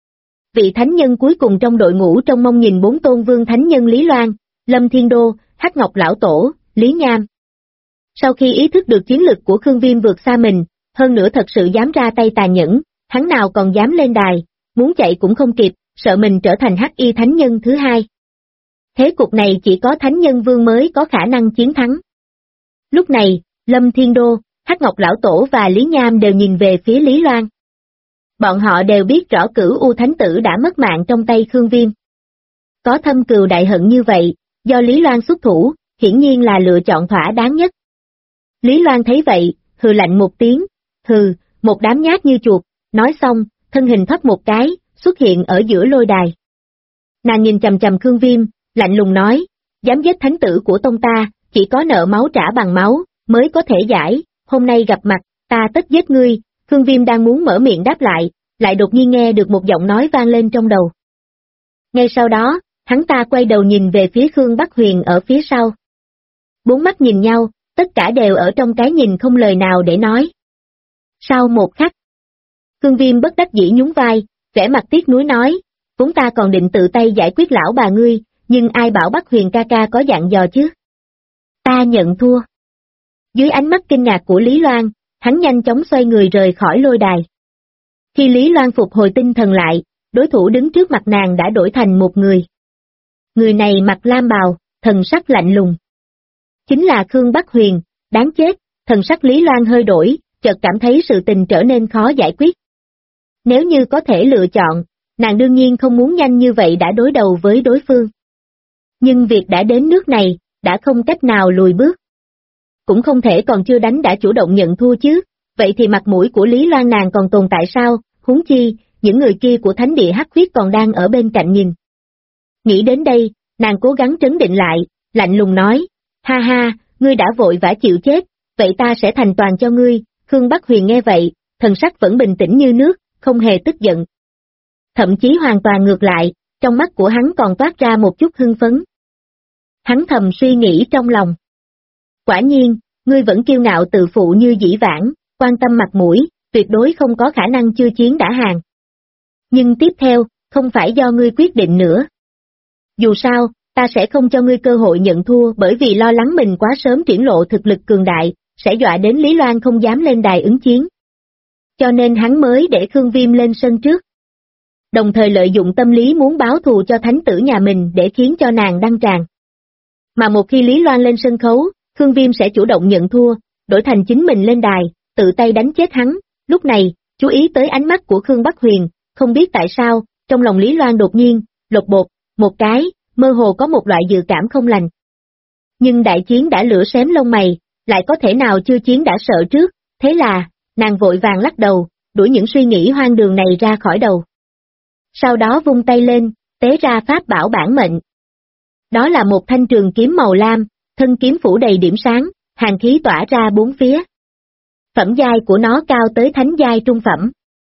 Vị thánh nhân cuối cùng trong đội ngũ trong mong nhìn bốn tôn vương thánh nhân Lý Loan, Lâm Thiên Đô, Hắc Ngọc Lão Tổ, Lý Nham. Sau khi ý thức được chiến lực của Khương Viêm vượt xa mình, hơn nữa thật sự dám ra tay tàn nhẫn, hắn nào còn dám lên đài, muốn chạy cũng không kịp, sợ mình trở thành hắc y thánh nhân thứ hai. Thế cục này chỉ có thánh nhân vương mới có khả năng chiến thắng. Lúc này, Lâm Thiên Đô, Hắc Ngọc Lão Tổ và Lý Nham đều nhìn về phía Lý Loan. Bọn họ đều biết rõ Cửu U Thánh Tử đã mất mạng trong tay Khương Viêm. Có thâm cừu đại hận như vậy, do Lý Loan xuất thủ, hiển nhiên là lựa chọn thỏa đáng nhất. Lý Loan thấy vậy, hừ lạnh một tiếng, hừ, một đám nhát như chuột, nói xong, thân hình thấp một cái, xuất hiện ở giữa lôi đài. Nàng nhìn chằm chằm Khương Viêm, lạnh lùng nói, dám giết thánh tử của tông ta, chỉ có nợ máu trả bằng máu, mới có thể giải, hôm nay gặp mặt, ta tất giết ngươi. Khương Viêm đang muốn mở miệng đáp lại đột nhiên nghe được một giọng nói vang lên trong đầu. Ngay sau đó, hắn ta quay đầu nhìn về phía Khương Bắc Huyền ở phía sau. Bốn mắt nhìn nhau, tất cả đều ở trong cái nhìn không lời nào để nói. Sau một khắc, Khương Viêm bất đắc dĩ nhún vai, vẻ mặt tiếc nuối nói, vốn ta còn định tự tay giải quyết lão bà ngươi, nhưng ai bảo Bắc Huyền ca ca có dặn dò chứ? Ta nhận thua. Dưới ánh mắt kinh ngạc của Lý Loan, hắn nhanh chóng xoay người rời khỏi lôi đài. Khi Lý Loan phục hồi tinh thần lại, đối thủ đứng trước mặt nàng đã đổi thành một người. Người này mặc lam bào, thần sắc lạnh lùng. Chính là Khương Bắc Huyền, đáng chết, thần sắc Lý Loan hơi đổi, chợt cảm thấy sự tình trở nên khó giải quyết. Nếu như có thể lựa chọn, nàng đương nhiên không muốn nhanh như vậy đã đối đầu với đối phương. Nhưng việc đã đến nước này, đã không cách nào lùi bước. Cũng không thể còn chưa đánh đã chủ động nhận thua chứ, vậy thì mặt mũi của Lý Loan nàng còn tồn tại sao, huống chi, những người kia của thánh địa hắc huyết còn đang ở bên cạnh nhìn. Nghĩ đến đây, nàng cố gắng trấn định lại, lạnh lùng nói, ha ha, ngươi đã vội vã chịu chết, vậy ta sẽ thành toàn cho ngươi. Khương Bắc Huyền nghe vậy, thần sắc vẫn bình tĩnh như nước, không hề tức giận. Thậm chí hoàn toàn ngược lại, trong mắt của hắn còn toát ra một chút hưng phấn. Hắn thầm suy nghĩ trong lòng. Quả nhiên, ngươi vẫn kiêu ngạo tự phụ như dĩ vãng, quan tâm mặt mũi, tuyệt đối không có khả năng chưa chiến đã hàng. Nhưng tiếp theo, không phải do ngươi quyết định nữa. Dù sao, ta sẽ không cho ngươi cơ hội nhận thua bởi vì lo lắng mình quá sớm triển lộ thực lực cường đại, sẽ dọa đến Lý Loan không dám lên đài ứng chiến. Cho nên hắn mới để Khương Viêm lên sân trước. Đồng thời lợi dụng tâm lý muốn báo thù cho thánh tử nhà mình để khiến cho nàng đăng tràng. Mà một khi Lý Loan lên sân khấu, Khương Viêm sẽ chủ động nhận thua, đổi thành chính mình lên đài, tự tay đánh chết hắn. Lúc này, chú ý tới ánh mắt của Khương Bắc Huyền, không biết tại sao, trong lòng Lý Loan đột nhiên, lột bột, một cái, mơ hồ có một loại dự cảm không lành. Nhưng đại chiến đã lửa xém lông mày, lại có thể nào chưa chiến đã sợ trước, thế là, nàng vội vàng lắc đầu, đuổi những suy nghĩ hoang đường này ra khỏi đầu. Sau đó vung tay lên, tế ra pháp bảo bản mệnh. Đó là một thanh trường kiếm màu lam, thân kiếm phủ đầy điểm sáng, hàn khí tỏa ra bốn phía. Phẩm giai của nó cao tới thánh giai trung phẩm.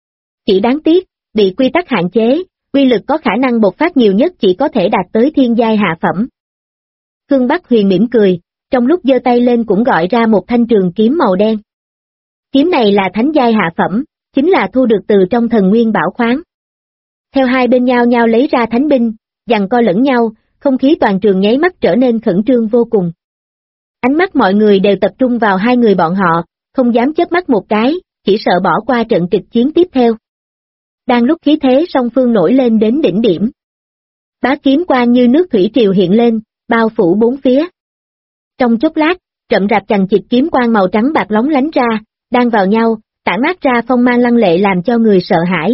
Chỉ đáng tiếc, bị quy tắc hạn chế, uy lực có khả năng bộc phát nhiều nhất chỉ có thể đạt tới thiên giai hạ phẩm. Khương Bắc Huyền mỉm cười, trong lúc giơ tay lên cũng gọi ra một thanh trường kiếm màu đen. Kiếm này là thánh giai hạ phẩm, chính là thu được từ trong thần nguyên bảo khoáng. Theo hai bên nhau nhau lấy ra thánh binh, giằng co lẫn nhau, không khí toàn trường nháy mắt trở nên khẩn trương vô cùng. Ánh mắt mọi người đều tập trung vào hai người bọn họ, không dám chớp mắt một cái, chỉ sợ bỏ qua trận kịch chiến tiếp theo. Đang lúc khí thế song phương nổi lên đến đỉnh điểm. Bá kiếm quang như nước thủy triều hiện lên, bao phủ bốn phía. Trong chốc lát, rậm rạp chằng chịt kiếm quang màu trắng bạc lóng lánh ra, đang vào nhau, tản mát ra phong mang lăng lệ làm cho người sợ hãi.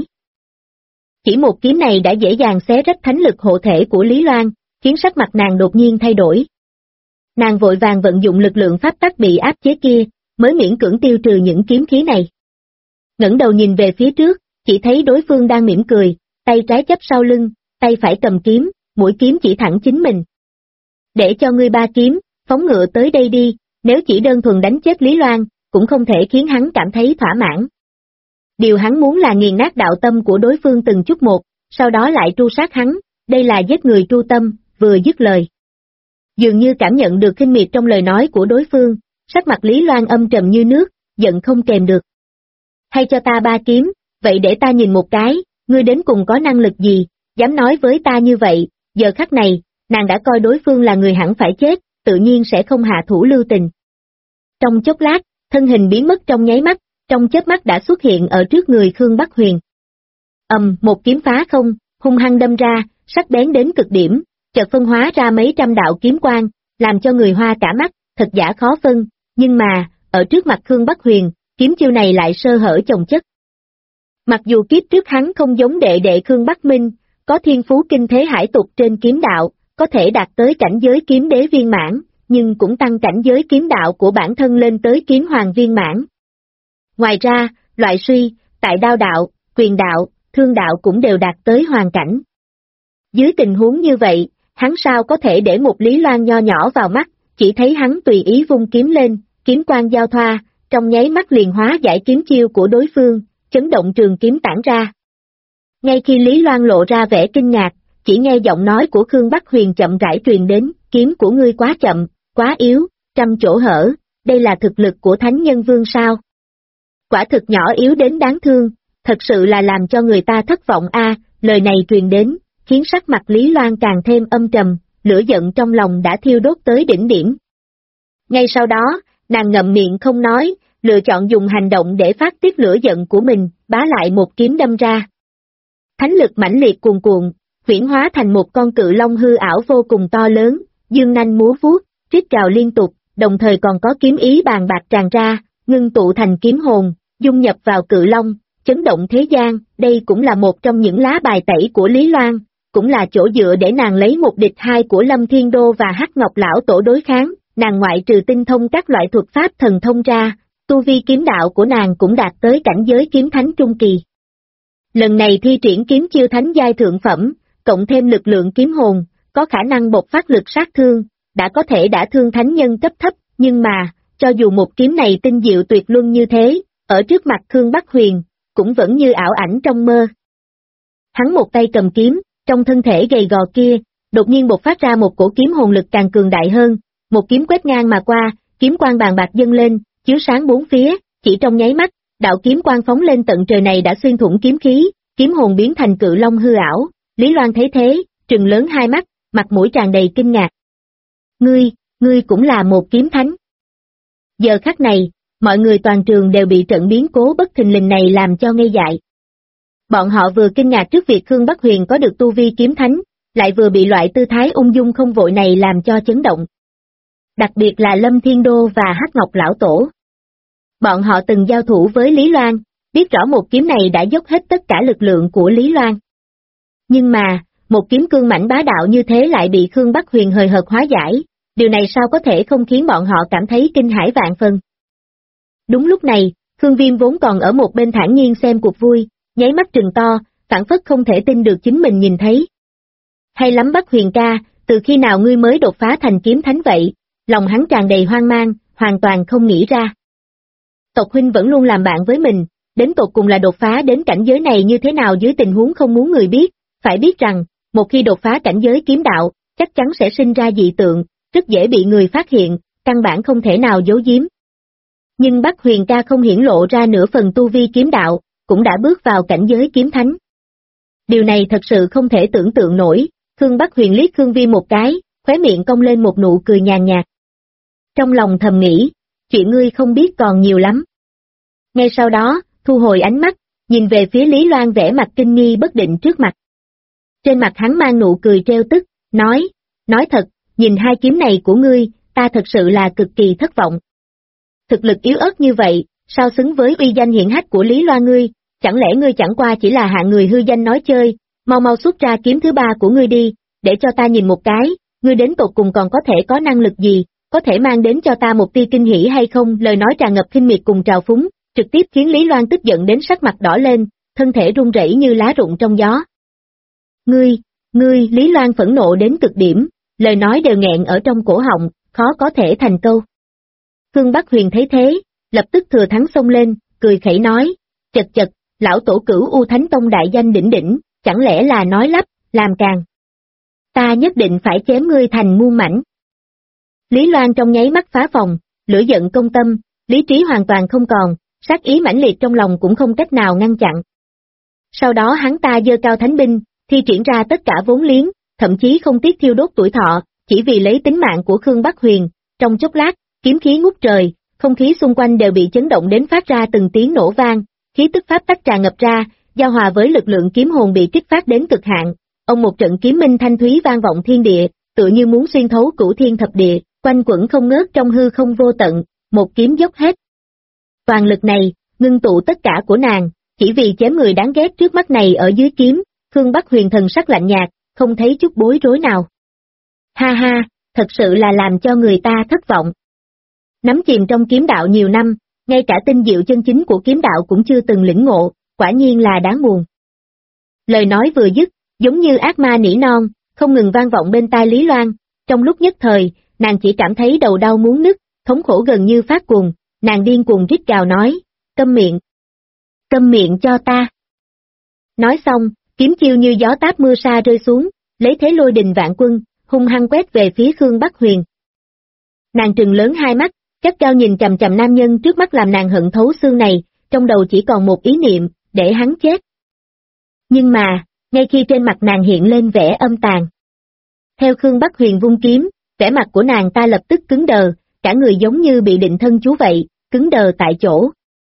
Chỉ một kiếm này đã dễ dàng xé rách thánh lực hộ thể của Lý Loan, khiến sắc mặt nàng đột nhiên thay đổi. Nàng vội vàng vận dụng lực lượng pháp tắc bị áp chế kia, mới miễn cưỡng tiêu trừ những kiếm khí này. Ngẩng đầu nhìn về phía trước, chỉ thấy đối phương đang mỉm cười, tay trái chắp sau lưng, tay phải cầm kiếm, mũi kiếm chỉ thẳng chính mình. Để cho ngươi ba kiếm, phóng ngựa tới đây đi, nếu chỉ đơn thuần đánh chết Lý Loan, cũng không thể khiến hắn cảm thấy thỏa mãn. Điều hắn muốn là nghiền nát đạo tâm của đối phương từng chút một, sau đó lại tru sát hắn, đây là giết người tru tâm, vừa dứt lời. Dường như cảm nhận được khinh miệt trong lời nói của đối phương, sắc mặt Lý Loan âm trầm như nước, giận không kèm được. Hay cho ta ba kiếm, vậy để ta nhìn một cái, ngươi đến cùng có năng lực gì, dám nói với ta như vậy, giờ khắc này, nàng đã coi đối phương là người hẳn phải chết, tự nhiên sẽ không hạ thủ lưu tình. Trong chốc lát, thân hình biến mất trong nháy mắt, trong chớp mắt đã xuất hiện ở trước người Khương Bắc Huyền. Một kiếm phá không, hung hăng đâm ra, sắc bén đến cực điểm, chợt phân hóa ra mấy trăm đạo kiếm quang, làm cho người hoa cả mắt, thật giả khó phân, nhưng mà, ở trước mặt Khương Bắc Huyền, kiếm chiêu này lại sơ hở chồng chất. Mặc dù kiếp trước hắn không giống đệ đệ Khương Bắc Minh, có thiên phú kinh thế hải tục trên kiếm đạo, có thể đạt tới cảnh giới kiếm đế viên mãn, nhưng cũng tăng cảnh giới kiếm đạo của bản thân lên tới kiếm hoàng viên mãn. Ngoài ra, loại suy, tại đao đạo, quyền đạo, thương đạo cũng đều đạt tới hoàn cảnh. Dưới tình huống như vậy, hắn sao có thể để một Lý Loan nho nhỏ vào mắt, chỉ thấy hắn tùy ý vung kiếm lên, kiếm quang giao thoa, trong nháy mắt liền hóa giải kiếm chiêu của đối phương, chấn động trường kiếm tản ra. Ngay khi Lý Loan lộ ra vẻ kinh ngạc, chỉ nghe giọng nói của Khương Bắc Huyền chậm rãi truyền đến, kiếm của ngươi quá chậm, quá yếu, trăm chỗ hở, đây là thực lực của Thánh Nhân Vương sao? Quả thực nhỏ yếu đến đáng thương, thật sự là làm cho người ta thất vọng lời này truyền đến, khiến sắc mặt Lý Loan càng thêm âm trầm, lửa giận trong lòng đã thiêu đốt tới đỉnh điểm. Ngay sau đó, nàng ngậm miệng không nói, lựa chọn dùng hành động để phát tiết lửa giận của mình, bá lại một kiếm đâm ra. Thánh lực mãnh liệt cuồn cuộn, huyễn hóa thành một con cự long hư ảo vô cùng to lớn, dương nanh múa vuốt, rít gào liên tục, đồng thời còn có kiếm ý bàn bạc tràn ra, ngưng tụ thành kiếm hồn, dung nhập vào cự long, chấn động thế gian, đây cũng là một trong những lá bài tẩy của Lý Loan, cũng là chỗ dựa để nàng lấy một địch hai của Lâm Thiên Đô và Hắc Ngọc Lão Tổ đối kháng, nàng ngoại trừ tinh thông các loại thuật pháp thần thông ra, tu vi kiếm đạo của nàng cũng đạt tới cảnh giới kiếm thánh trung kỳ. Lần này thi triển kiếm chiêu thánh giai thượng phẩm, cộng thêm lực lượng kiếm hồn, có khả năng bộc phát lực sát thương, đã có thể đả thương thánh nhân cấp thấp, nhưng mà, cho dù một kiếm này tinh diệu tuyệt luân như thế, ở trước mặt Khương Bắc Huyền, cũng vẫn như ảo ảnh trong mơ. Hắn một tay cầm kiếm, trong thân thể gầy gò kia, đột nhiên bộc phát ra một cổ kiếm hồn lực càng cường đại hơn, một kiếm quét ngang mà qua, kiếm quang bàn bạc dâng lên, chiếu sáng bốn phía, chỉ trong nháy mắt, đạo kiếm quang phóng lên tận trời này đã xuyên thủng kiếm khí, kiếm hồn biến thành cự long hư ảo. Lý Loan thấy thế, trừng lớn hai mắt, mặt mũi tràn đầy kinh ngạc. Ngươi cũng là một kiếm thánh. Giờ khắc này, mọi người toàn trường đều bị trận biến cố bất thình lình này làm cho ngây dại. Bọn họ vừa kinh ngạc trước việc Khương Bắc Huyền có được tu vi kiếm thánh, lại vừa bị loại tư thái ung dung không vội này làm cho chấn động. Đặc biệt là Lâm Thiên Đô và Hắc Ngọc Lão Tổ. Bọn họ từng giao thủ với Lý Loan, biết rõ một kiếm này đã dốc hết tất cả lực lượng của Lý Loan. Nhưng mà, một kiếm cương mãnh bá đạo như thế lại bị Khương Bắc Huyền hời hợt hóa giải, điều này sao có thể không khiến bọn họ cảm thấy kinh hãi vạn phần. Đúng lúc này, Khương Viêm vốn còn ở một bên thản nhiên xem cuộc vui, nháy mắt trừng to, phảng phất không thể tin được chính mình nhìn thấy. Hay lắm Bắc Huyền ca, từ khi nào ngươi mới đột phá thành kiếm thánh vậy? Lòng hắn tràn đầy hoang mang, hoàn toàn không nghĩ ra. Tộc huynh vẫn luôn làm bạn với mình, đến tột cùng là đột phá đến cảnh giới này như thế nào dưới tình huống không muốn người biết, phải biết rằng, một khi đột phá cảnh giới kiếm đạo, chắc chắn sẽ sinh ra dị tượng, rất dễ bị người phát hiện, căn bản không thể nào giấu giếm. Nhưng Bắc Huyền ca không hiển lộ ra nửa phần tu vi kiếm đạo, cũng đã bước vào cảnh giới kiếm thánh. Điều này thật sự không thể tưởng tượng nổi, Khương Bắc Huyền liếc Khương Vi một cái, khóe miệng cong lên một nụ cười nhàn nhạt. Trong lòng thầm nghĩ, chuyện ngươi không biết còn nhiều lắm. Ngay sau đó, thu hồi ánh mắt, nhìn về phía Lý Loan vẻ mặt kinh nghi bất định trước mặt. Trên mặt hắn mang nụ cười trêu tức, nói thật, nhìn hai kiếm này của ngươi, ta thật sự là cực kỳ thất vọng. Thực lực yếu ớt như vậy, sao xứng với uy danh hiển hách của Lý Loan ngươi, chẳng lẽ ngươi chẳng qua chỉ là hạng người hư danh nói chơi, mau xuất ra kiếm thứ ba của ngươi đi, để cho ta nhìn một cái, ngươi đến tột cùng còn có thể có năng lực gì, có thể mang đến cho ta một tia kinh hỉ hay không? Lời nói tràn ngập khinh miệt cùng trào phúng, trực tiếp khiến Lý Loan tức giận đến sắc mặt đỏ lên, thân thể run rẩy như lá rụng trong gió. Ngươi, Lý Loan phẫn nộ đến cực điểm, lời nói đều nghẹn ở trong cổ họng, khó có thể thành câu. Khương Bắc Huyền thấy thế, lập tức thừa thắng xông lên, cười khẩy nói, chật, lão tổ cửu U Thánh Tông đại danh đỉnh đỉnh, chẳng lẽ là nói lắp, làm càng. Ta nhất định phải chém ngươi thành muôn mảnh. Lý Loan trong nháy mắt phá phòng, lửa giận công tâm, lý trí hoàn toàn không còn, sát ý mãnh liệt trong lòng cũng không cách nào ngăn chặn. Sau đó hắn ta giơ cao thánh binh, thi triển ra tất cả vốn liếng, thậm chí không tiếc thiêu đốt tuổi thọ, chỉ vì lấy tính mạng của Khương Bắc Huyền. Trong chốc lát, kiếm khí ngút trời, không khí xung quanh đều bị chấn động đến phát ra từng tiếng nổ vang, khí tức pháp tắc tràn ngập ra, giao hòa với lực lượng kiếm hồn bị kích phát đến cực hạn. Ông một trận kiếm minh thanh thúy vang vọng thiên địa, tựa như muốn xuyên thấu cửu thiên thập địa, quanh quẩn không ngớt trong hư không vô tận, một kiếm dốc hết. Toàn lực này, ngưng tụ tất cả của nàng, chỉ vì chém người đáng ghét trước mắt này ở dưới kiếm. Khương Bắc Huyền thần sắc lạnh nhạt, không thấy chút bối rối nào. Ha, thật sự là làm cho người ta thất vọng. Nắm chìm trong kiếm đạo nhiều năm, ngay cả tinh diệu chân chính của kiếm đạo cũng chưa từng lĩnh ngộ, quả nhiên là đáng buồn. Lời nói vừa dứt, giống như ác ma nỉ non, không ngừng vang vọng bên tai Lý Loan, trong lúc nhất thời, nàng chỉ cảm thấy đầu đau muốn nứt, thống khổ gần như phát cuồng, nàng điên cuồng rít gào nói, câm miệng cho ta. Nói xong, kiếm chiêu như gió táp mưa sa rơi xuống, lấy thế lôi đình vạn quân, hung hăng quét về phía Khương Bắc Huyền. Nàng trừng lớn hai mắt, gắt gao nhìn chằm chằm nam nhân trước mắt làm nàng hận thấu xương này, trong đầu chỉ còn một ý niệm, để hắn chết. Nhưng mà, ngay khi trên mặt nàng hiện lên vẻ âm tàn. Theo Khương Bắc Huyền vung kiếm, vẻ mặt của nàng ta lập tức cứng đờ, cả người giống như bị định thân chú vậy, cứng đờ tại chỗ.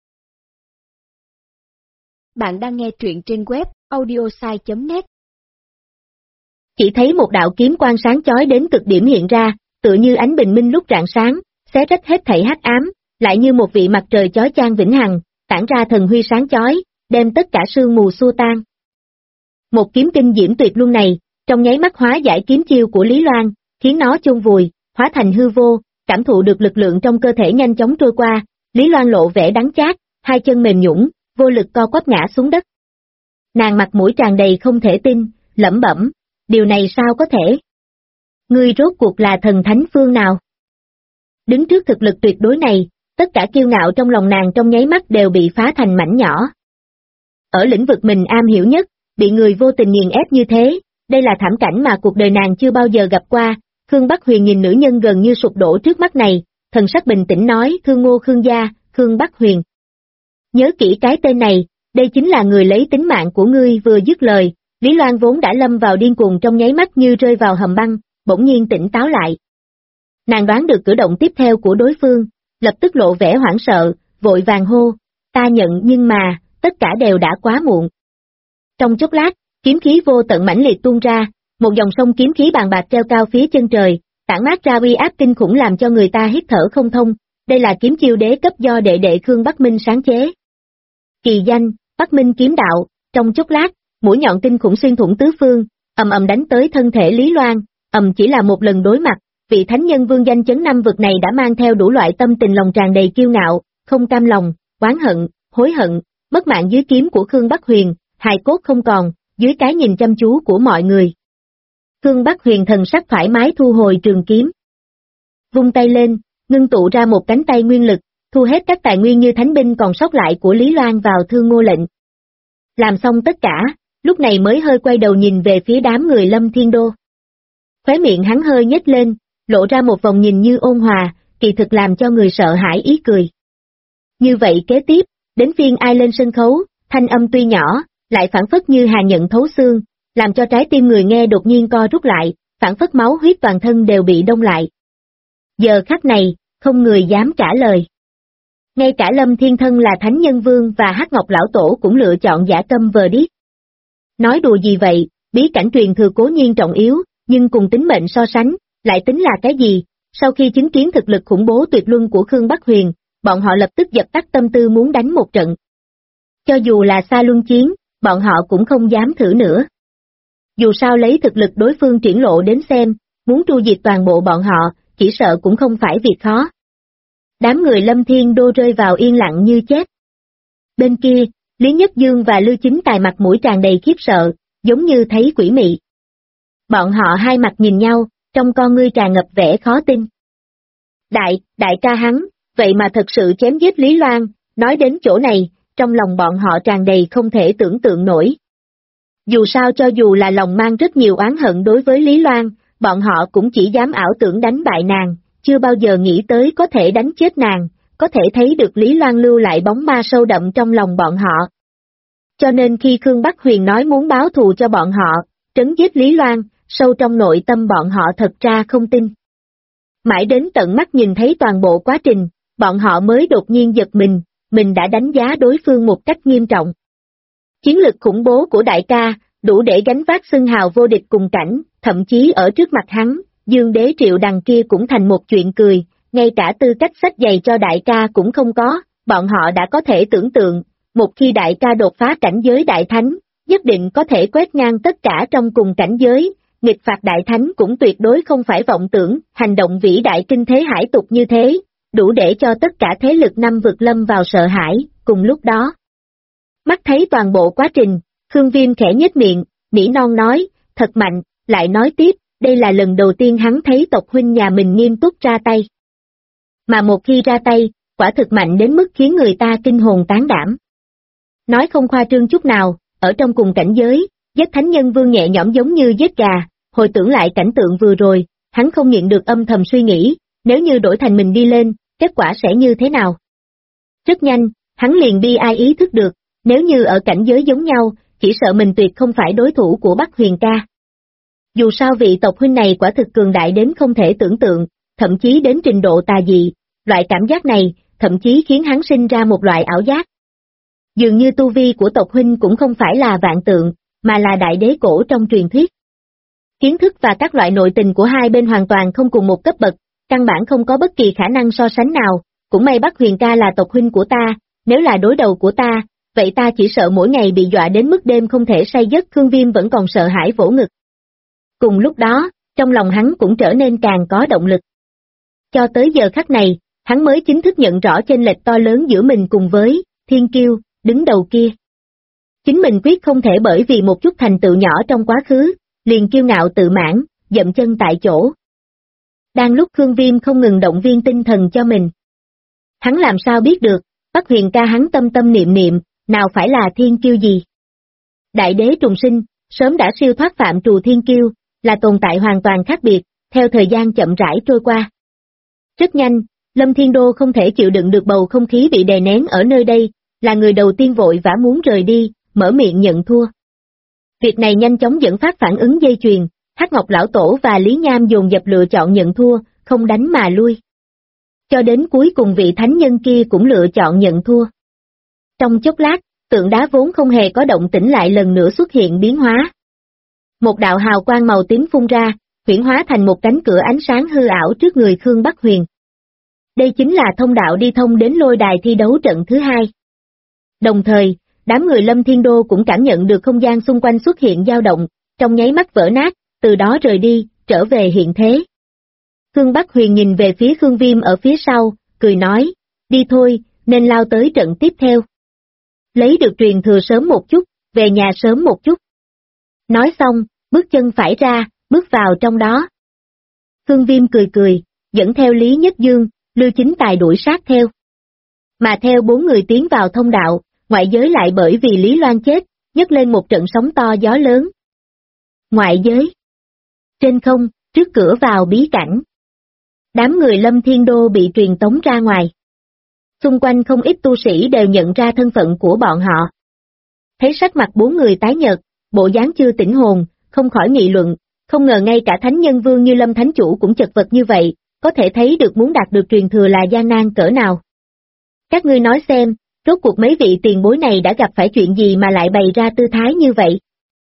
Bạn đang nghe truyện trên web audiosai.net. Chỉ thấy một đạo kiếm quang sáng chói đến cực điểm hiện ra, tựa như ánh bình minh lúc rạng sáng, xé rách hết thảy hắc ám, lại như một vị mặt trời chói chang vĩnh hằng, tản ra thần huy sáng chói, đem tất cả sương mù xua tan. Một kiếm kinh diễm tuyệt luân này, trong nháy mắt hóa giải kiếm chiêu của Lý Loan, khiến nó chôn vùi, hóa thành hư vô, cảm thụ được lực lượng trong cơ thể nhanh chóng trôi qua, Lý Loan lộ vẻ đắng chát, hai chân mềm nhũn, vô lực co quắp ngã xuống đất. Nàng mặt mũi tràn đầy không thể tin, lẩm bẩm, điều này sao có thể? Ngươi rốt cuộc là thần thánh phương nào? Đứng trước thực lực tuyệt đối này, tất cả kiêu ngạo trong lòng nàng trong nháy mắt đều bị phá thành mảnh nhỏ. Ở lĩnh vực mình am hiểu nhất, bị người vô tình nghiền ép như thế, đây là thảm cảnh mà cuộc đời nàng chưa bao giờ gặp qua. Khương Bắc Huyền nhìn nữ nhân gần như sụp đổ trước mắt này, thần sắc bình tĩnh nói, Thương Ngô Khương gia, Khương Bắc Huyền. Nhớ kỹ cái tên này, đây chính là người lấy tính mạng của ngươi. Vừa dứt lời, Lý Loan vốn đã lâm vào điên cuồng trong nháy mắt như rơi vào hầm băng, bỗng nhiên tỉnh táo lại. Nàng đoán được cử động tiếp theo của đối phương, lập tức lộ vẻ hoảng sợ, vội vàng hô, ta nhận, nhưng mà, tất cả đều đã quá muộn. Trong chốc lát, kiếm khí vô tận mãnh liệt tuôn ra, một dòng sông kiếm khí bàn bạc treo cao phía chân trời, tản mát ra uy áp kinh khủng làm cho người ta hít thở không thông. Đây là kiếm chiêu đế cấp do đệ Khương Bắc Minh sáng chế. Kỳ danh, Bắc Minh kiếm đạo. Trong chốc lát, mũi nhọn kinh khủng xuyên thủng tứ phương, ầm đánh tới thân thể Lý Loan. Chỉ là một lần đối mặt, vị thánh nhân vương danh chấn năm vực này đã mang theo đủ loại tâm tình lòng tràn đầy kiêu ngạo, không cam lòng, oán hận, hối hận, mất mạng dưới kiếm của Khương Bắc Huyền, hài cốt không còn, dưới cái nhìn chăm chú của mọi người. Khương Bắc Huyền thần sắc thoải mái thu hồi trường kiếm. Vung tay lên, ngưng tụ ra một cánh tay nguyên lực, thu hết các tài nguyên như thánh binh còn sót lại của Lý Loan vào Thương Ngô lệnh. Làm xong tất cả, lúc này mới hơi quay đầu nhìn về phía đám người Lâm Thiên Đô. Khóe miệng hắn hơi nhếch lên, lộ ra một vòng nhìn như ôn hòa, kỳ thực làm cho người sợ hãi ý cười. Như vậy kế tiếp, đến phiên ai lên sân khấu, thanh âm tuy nhỏ, lại phảng phất như hàn nhận thấu xương, làm cho trái tim người nghe đột nhiên co rút lại, phảng phất máu huyết toàn thân đều bị đông lại. Giờ khắc này, không người dám trả lời. Ngay cả Lâm Thiên Thân là Thánh Nhân Vương và Hắc Ngọc Lão Tổ cũng lựa chọn giả câm vờ điếc. Nói đùa gì vậy, bí cảnh truyền thừa cố nhiên trọng yếu, nhưng cùng tính mệnh so sánh, lại tính là cái gì? Sau khi chứng kiến thực lực khủng bố tuyệt luân của Khương Bắc Huyền, bọn họ lập tức dập tắt tâm tư muốn đánh một trận. Cho dù là xa luân chiến, bọn họ cũng không dám thử nữa. Dù sao lấy thực lực đối phương triển lộ đến xem, muốn tru diệt toàn bộ bọn họ, chỉ sợ cũng không phải việc khó. Đám người Lâm Thiên Đô rơi vào yên lặng như chết. Bên kia, Lý Nhất Dương và Lưu Chính Tài mặt mũi tràn đầy khiếp sợ, giống như thấy quỷ mị. Bọn họ hai mặt nhìn nhau, trong con ngươi tràn ngập vẻ khó tin. Đại ca hắn, vậy mà thật sự chém giết Lý Loan, nói đến chỗ này, trong lòng bọn họ tràn đầy không thể tưởng tượng nổi. Dù sao cho dù là lòng mang rất nhiều oán hận đối với Lý Loan, bọn họ cũng chỉ dám ảo tưởng đánh bại nàng, chưa bao giờ nghĩ tới có thể đánh chết nàng, có thể thấy được Lý Loan lưu lại bóng ma sâu đậm trong lòng bọn họ. Cho nên khi Khương Bắc Huyền nói muốn báo thù cho bọn họ, trấn giết Lý Loan, sâu trong nội tâm bọn họ thật ra không tin. Mãi đến tận mắt nhìn thấy toàn bộ quá trình, bọn họ mới đột nhiên giật mình đã đánh giá đối phương một cách nghiêm trọng. Chiến lực khủng bố của đại ca, đủ để gánh vác xưng hào vô địch cùng cảnh, thậm chí ở trước mặt hắn, Dương Đế Triệu Đằng kia cũng thành một chuyện cười, ngay cả tư cách xách giày cho đại ca cũng không có, bọn họ đã có thể tưởng tượng, một khi đại ca đột phá cảnh giới đại thánh, nhất định có thể quét ngang tất cả trong cùng cảnh giới, nghịch phạt đại thánh cũng tuyệt đối không phải vọng tưởng, hành động vĩ đại kinh thế hải tục như thế, đủ để cho tất cả thế lực năm vực lâm vào sợ hãi, cùng lúc đó. Mắt thấy toàn bộ quá trình, Khương Viêm khẽ nhếch miệng, nỉ non nói, thật mạnh, lại nói tiếp, đây là lần đầu tiên hắn thấy tộc huynh nhà mình nghiêm túc ra tay. Mà một khi ra tay, quả thực mạnh đến mức khiến người ta kinh hồn tán đảm. Nói không khoa trương chút nào, ở trong cùng cảnh giới, giết Thánh Nhân Vương nhẹ nhõm giống như giết gà, hồi tưởng lại cảnh tượng vừa rồi, hắn không nhịn được âm thầm suy nghĩ, nếu như đổi thành mình đi lên, kết quả sẽ như thế nào? Rất nhanh, hắn liền bi ai ý thức được, nếu như ở cảnh giới giống nhau, chỉ sợ mình tuyệt không phải đối thủ của Bắc Huyền ca. Dù sao vị tộc huynh này quả thực cường đại đến không thể tưởng tượng, thậm chí đến trình độ tà dị, loại cảm giác này, thậm chí khiến hắn sinh ra một loại ảo giác. Dường như tu vi của tộc huynh cũng không phải là vạn tượng, mà là đại đế cổ trong truyền thuyết. Kiến thức và các loại nội tình của hai bên hoàn toàn không cùng một cấp bậc, căn bản không có bất kỳ khả năng so sánh nào, cũng may Bắc Huyền ca là tộc huynh của ta, nếu là đối đầu của ta, vậy ta chỉ sợ mỗi ngày bị dọa đến mức đêm không thể say giấc. Khương Viêm vẫn còn sợ hãi vỗ ngực. Cùng lúc đó, trong lòng hắn cũng trở nên càng có động lực. Cho tới giờ khắc này, hắn mới chính thức nhận rõ chênh lệch to lớn giữa mình cùng với thiên kiêu, đứng đầu kia. Chính mình quyết không thể bởi vì một chút thành tựu nhỏ trong quá khứ, liền kiêu ngạo tự mãn, dậm chân tại chỗ. Đang lúc Khương Viêm không ngừng động viên tinh thần cho mình. Hắn làm sao biết được, Bắc Huyền ca hắn tâm tâm niệm niệm, nào phải là thiên kiêu gì. Đại đế trùng sinh, sớm đã siêu thoát phạm trù thiên kiêu, là tồn tại hoàn toàn khác biệt, theo thời gian chậm rãi trôi qua. Rất nhanh, Lâm Thiên Đô không thể chịu đựng được bầu không khí bị đè nén ở nơi đây, là người đầu tiên vội vã muốn rời đi, mở miệng nhận thua. Việc này nhanh chóng dẫn phát phản ứng dây chuyền, Hắc Ngọc Lão Tổ và Lý Nham dồn dập lựa chọn nhận thua, không đánh mà lui. Cho đến cuối cùng vị thánh nhân kia cũng lựa chọn nhận thua. Trong chốc lát, tượng đá vốn không hề có động tĩnh lại lần nữa xuất hiện biến hóa. Một đạo hào quang màu tím phun ra, huyễn hóa thành một cánh cửa ánh sáng hư ảo trước người Khương Bắc Huyền. Đây chính là thông đạo đi thông đến lôi đài thi đấu trận thứ hai. Đồng thời, đám người Lâm Thiên Đô cũng cảm nhận được không gian xung quanh xuất hiện dao động, trong nháy mắt vỡ nát, từ đó rời đi, trở về hiện thế. Khương Bắc Huyền nhìn về phía Khương Viêm ở phía sau, cười nói, đi thôi, nên lao tới trận tiếp theo. Lấy được truyền thừa sớm một chút, về nhà sớm một chút. Nói xong, bước chân phải ra, bước vào trong đó. Khương Viêm cười, dẫn theo Lý Nhất Dương, Lưu Chính Tài đuổi sát theo. Mà theo bốn người tiến vào thông đạo, ngoại giới lại bởi vì Lý Loan chết, nhấc lên một trận sóng to gió lớn. Ngoại giới. Trên không, trước cửa vào bí cảnh. Đám người Lâm Thiên Đô bị truyền tống ra ngoài. Xung quanh không ít tu sĩ đều nhận ra thân phận của bọn họ. Thấy sắc mặt bốn người tái nhợt, bộ dáng chưa tỉnh hồn, không khỏi nghị luận, không ngờ ngay cả thánh nhân vương như Lâm Thánh Chủ cũng chật vật như vậy, có thể thấy được muốn đạt được truyền thừa là gian nan cỡ nào. Các ngươi nói xem, rốt cuộc mấy vị tiền bối này đã gặp phải chuyện gì mà lại bày ra tư thái như vậy?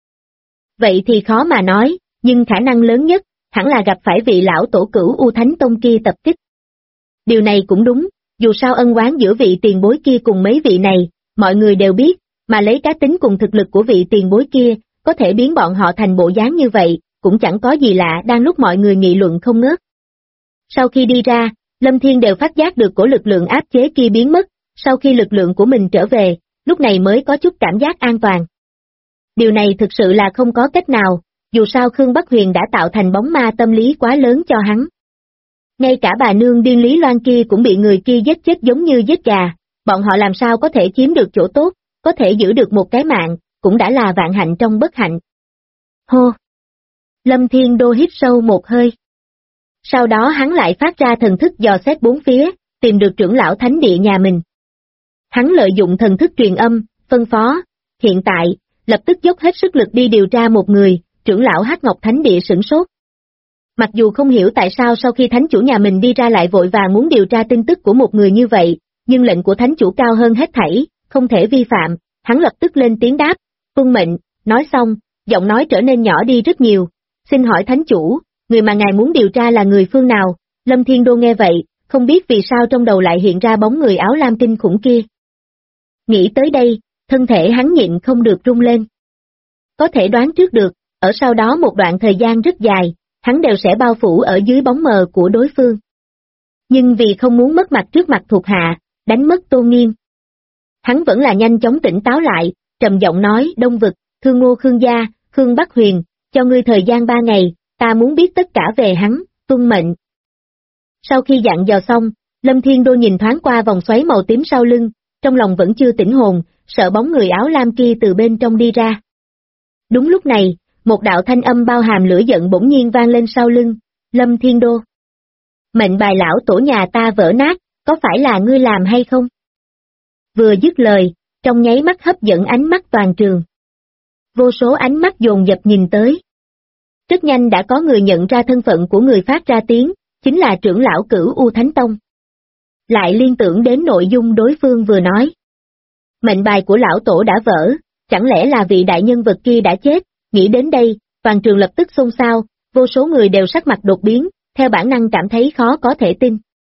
Vậy thì khó mà nói, nhưng khả năng lớn nhất, hẳn là gặp phải vị lão tổ cửu U Thánh Tông kia tập kích. Điều này cũng đúng, dù sao ân oán giữa vị tiền bối kia cùng mấy vị này, mọi người đều biết, mà lấy cá tính cùng thực lực của vị tiền bối kia, có thể biến bọn họ thành bộ dáng như vậy, cũng chẳng có gì lạ. Đang lúc mọi người nghị luận không ngớt. Sau khi đi ra, Lâm Thiên đều phát giác được cổ lực lượng áp chế kia biến mất, sau khi lực lượng của mình trở về, lúc này mới có chút cảm giác an toàn. Điều này thực sự là không có cách nào, dù sao Khương Bắc Huyền đã tạo thành bóng ma tâm lý quá lớn cho hắn. Ngay cả bà nương điên Lý Loan kia cũng bị người kia giết chết giống như giết gà, bọn họ làm sao có thể chiếm được chỗ tốt, có thể giữ được một cái mạng, cũng đã là vạn hạnh trong bất hạnh. Hô! Lâm Thiên Đô hít sâu một hơi. Sau đó hắn lại phát ra thần thức dò xét bốn phía, tìm được trưởng lão thánh địa nhà mình. Hắn lợi dụng thần thức truyền âm, phân phó, hiện tại, lập tức dốc hết sức lực đi điều tra một người, trưởng lão Hắc Ngọc Thánh Địa sửng sốt. Mặc dù không hiểu tại sao sau khi thánh chủ nhà mình đi ra lại vội vàng muốn điều tra tin tức của một người như vậy, nhưng lệnh của thánh chủ cao hơn hết thảy, không thể vi phạm, hắn lập tức lên tiếng đáp, tuân mệnh, nói xong, giọng nói trở nên nhỏ đi rất nhiều, xin hỏi thánh chủ, người mà ngài muốn điều tra là người phương nào? Lâm Thiên Đô nghe vậy, không biết vì sao trong đầu lại hiện ra bóng người áo lam kinh khủng kia. Nghĩ tới đây, thân thể hắn nhịn không được rung lên. Có thể đoán trước được, ở sau đó một đoạn thời gian rất dài, hắn đều sẽ bao phủ ở dưới bóng mờ của đối phương. Nhưng vì không muốn mất mặt trước mặt thuộc hạ, đánh mất tôn nghiêm, hắn vẫn là nhanh chóng tỉnh táo lại, trầm giọng nói, Đông Vực, Thương Ngô Khương Gia, Khương Bắc Huyền, cho ngươi thời gian 3 ngày, ta muốn biết tất cả về hắn, tuân mệnh. Sau khi dặn dò xong, Lâm Thiên Đô nhìn thoáng qua vòng xoáy màu tím sau lưng, trong lòng vẫn chưa tỉnh hồn, sợ bóng người áo lam kia từ bên trong đi ra. Đúng lúc này, một đạo thanh âm bao hàm lửa giận bỗng nhiên vang lên sau lưng, Lâm Thiên Đô. Mệnh bài lão tổ nhà ta vỡ nát, có phải là ngươi làm hay không? Vừa dứt lời, trong nháy mắt hấp dẫn ánh mắt toàn trường. Vô số ánh mắt dồn dập nhìn tới. Rất nhanh đã có người nhận ra thân phận của người phát ra tiếng, chính là trưởng lão cửu U Thánh Tông. Lại liên tưởng đến nội dung đối phương vừa nói. Mệnh bài của lão tổ đã vỡ, chẳng lẽ là vị đại nhân vật kia đã chết? Nghĩ đến đây, toàn trường lập tức xôn xao, vô số người đều sắc mặt đột biến, theo bản năng cảm thấy khó có thể tin.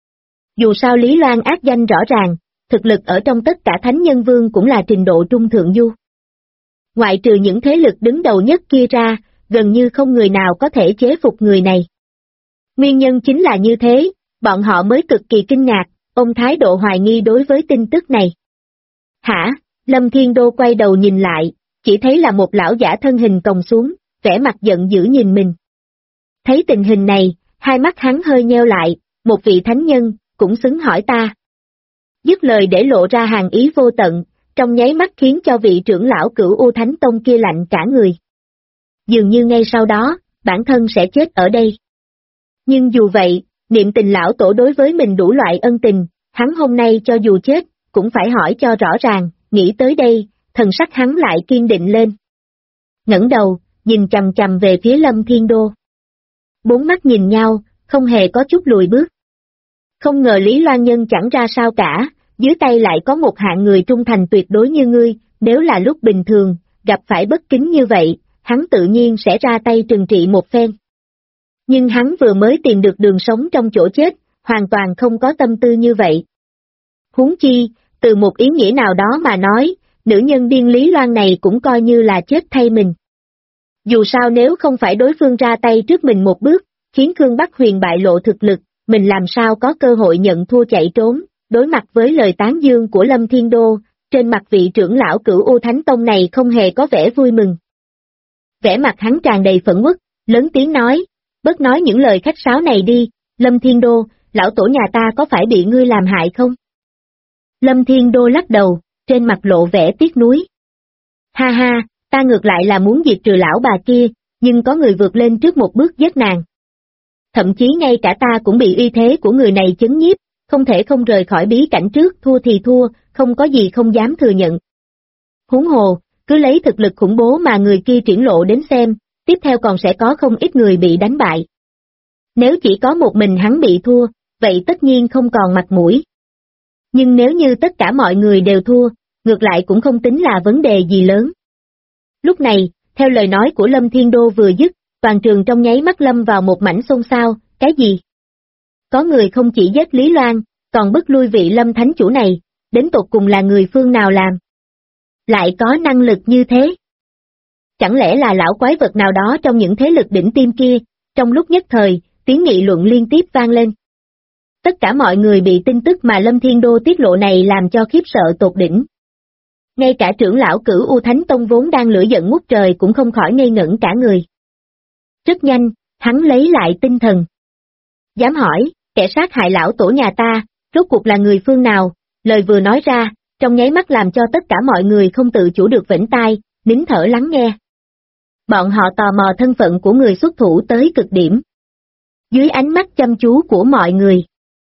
Dù sao Lý Loan ác danh rõ ràng, thực lực ở trong tất cả thánh nhân vương cũng là trình độ trung thượng du. Ngoại trừ những thế lực đứng đầu nhất kia ra, gần như không người nào có thể chế phục người này. Nguyên nhân chính là như thế, bọn họ mới cực kỳ kinh ngạc, ôm thái độ hoài nghi đối với tin tức này. Hả? Lâm Thiên Đô quay đầu nhìn lại, chỉ thấy là một lão giả thân hình còng xuống, vẻ mặt giận dữ nhìn mình. Thấy tình hình này, hai mắt hắn hơi nheo lại, một vị thánh nhân, cũng xứng hỏi ta. Dứt lời để lộ ra hàng ý vô tận, trong nháy mắt khiến cho vị trưởng lão cửu U Thánh Tông kia lạnh cả người. Dường như ngay sau đó, bản thân sẽ chết ở đây. Nhưng dù vậy, niệm tình lão tổ đối với mình đủ loại ân tình, hắn hôm nay cho dù chết, cũng phải hỏi cho rõ ràng, nghĩ tới đây, thần sắc hắn lại kiên định lên. Ngẩng đầu, nhìn chằm chằm về phía Lâm Thiên Đô. Bốn mắt nhìn nhau, không hề có chút lùi bước. Không ngờ Lý Loan Nhân chẳng ra sao cả, dưới tay lại có một hạng người trung thành tuyệt đối như ngươi, nếu là lúc bình thường, gặp phải bất kính như vậy, hắn tự nhiên sẽ ra tay trừng trị một phen. Nhưng hắn vừa mới tìm được đường sống trong chỗ chết, hoàn toàn không có tâm tư như vậy. Huống chi, từ một ý nghĩa nào đó mà nói, nữ nhân điên Lý Loan này cũng coi như là chết thay mình. Dù sao nếu không phải đối phương ra tay trước mình một bước, khiến Khương Bắc Huyền bại lộ thực lực, mình làm sao có cơ hội nhận thua chạy trốn, đối mặt với lời tán dương của Lâm Thiên Đô, trên mặt vị trưởng lão cửu U Thánh Tông này không hề có vẻ vui mừng. Vẻ mặt hắn tràn đầy phẫn uất, lớn tiếng nói, bớt nói những lời khách sáo này đi, Lâm Thiên Đô, lão tổ nhà ta có phải bị ngươi làm hại không? Lâm Thiên Đô lắc đầu, trên mặt lộ vẻ tiếc nuối. Ha ha, ta ngược lại là muốn diệt trừ lão bà kia, nhưng có người vượt lên trước một bước giết nàng. Thậm chí ngay cả ta cũng bị uy thế của người này chấn nhiếp, không thể không rời khỏi bí cảnh trước, thua thì thua, không có gì không dám thừa nhận. Huống hồ, cứ lấy thực lực khủng bố mà người kia triển lộ đến xem, tiếp theo còn sẽ có không ít người bị đánh bại. Nếu chỉ có một mình hắn bị thua, vậy tất nhiên không còn mặt mũi. Nhưng nếu như tất cả mọi người đều thua, ngược lại cũng không tính là vấn đề gì lớn. Lúc này, theo lời nói của Lâm Thiên Đô vừa dứt, toàn trường trong nháy mắt lâm vào một mảnh xôn xao, cái gì? Có người không chỉ giết Lý Loan, còn bức lui vị Lâm Thánh Chủ này, đến tột cùng là người phương nào làm? Lại có năng lực như thế? Chẳng lẽ là lão quái vật nào đó trong những thế lực đỉnh tiêm kia? Trong lúc nhất thời, tiếng nghị luận liên tiếp vang lên. Tất cả mọi người bị tin tức mà Lâm Thiên Đô tiết lộ này làm cho khiếp sợ tột đỉnh. Ngay cả trưởng lão Cửu U Thánh Tông vốn đang lửa giận ngút trời cũng không khỏi ngây ngẩn cả người. Rất nhanh, hắn lấy lại tinh thần. Dám hỏi, kẻ sát hại lão tổ nhà ta, rốt cuộc là người phương nào? Lời vừa nói ra, trong nháy mắt làm cho tất cả mọi người không tự chủ được vểnh tai, nín thở lắng nghe. Bọn họ tò mò thân phận của người xuất thủ tới cực điểm. Dưới ánh mắt chăm chú của mọi người,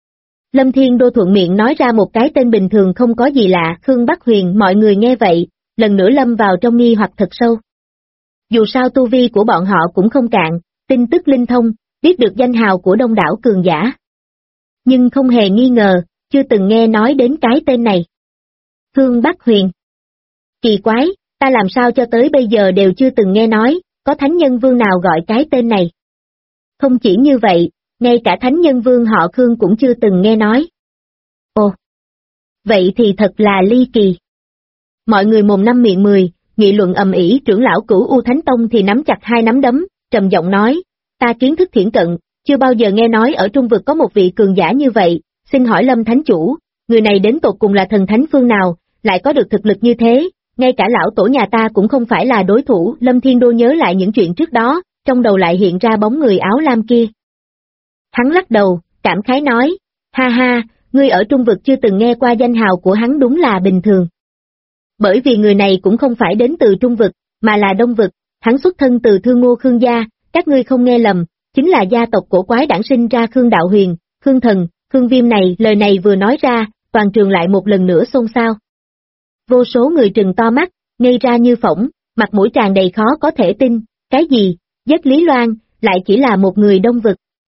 Lâm Thiên Đô thuận miệng nói ra một cái tên bình thường không có gì lạ, Khương Bắc Huyền. Mọi người nghe vậy, lần nữa lâm vào trong nghi hoặc thật sâu. Dù sao tu vi của bọn họ cũng không cạn, tin tức linh thông, biết được danh hào của đông đảo cường giả. Nhưng không hề nghi ngờ, chưa từng nghe nói đến cái tên này. Khương Bắc Huyền. Kỳ quái, ta làm sao cho tới bây giờ đều chưa từng nghe nói, có thánh nhân vương nào gọi cái tên này. Không chỉ như vậy, ngay cả thánh nhân vương họ Khương cũng chưa từng nghe nói. Ồ! Vậy thì thật là ly kỳ. Mọi người mồm năm miệng mười, nghị luận ầm ĩ. Trưởng lão Cửu U Thánh Tông thì nắm chặt hai nắm đấm, trầm giọng nói, ta kiến thức thiển cận, chưa bao giờ nghe nói ở Trung Vực có một vị cường giả như vậy, xin hỏi Lâm Thánh Chủ, người này đến tột cùng là thần thánh phương nào, lại có được thực lực như thế, ngay cả lão tổ nhà ta cũng không phải là đối thủ. Lâm Thiên Đô nhớ lại những chuyện trước đó, trong đầu lại hiện ra bóng người áo lam kia. Hắn lắc đầu, cảm khái nói, ha ha, ngươi ở Trung Vực chưa từng nghe qua danh hào của hắn đúng là bình thường. Bởi vì người này cũng không phải đến từ Trung Vực, mà là Đông Vực, hắn xuất thân từ Thương Ngô Khương gia, các ngươi không nghe lầm, chính là gia tộc cổ quái đản sinh ra Khương Đạo Huyền, Khương Thần, Khương Viêm này. Lời này vừa nói ra, toàn trường lại một lần nữa xôn xao. Vô số người trừng to mắt, ngây ra như phỗng, mặt mũi tràn đầy khó có thể tin, cái gì, giết Lý Loan, lại chỉ là một người Đông Vực.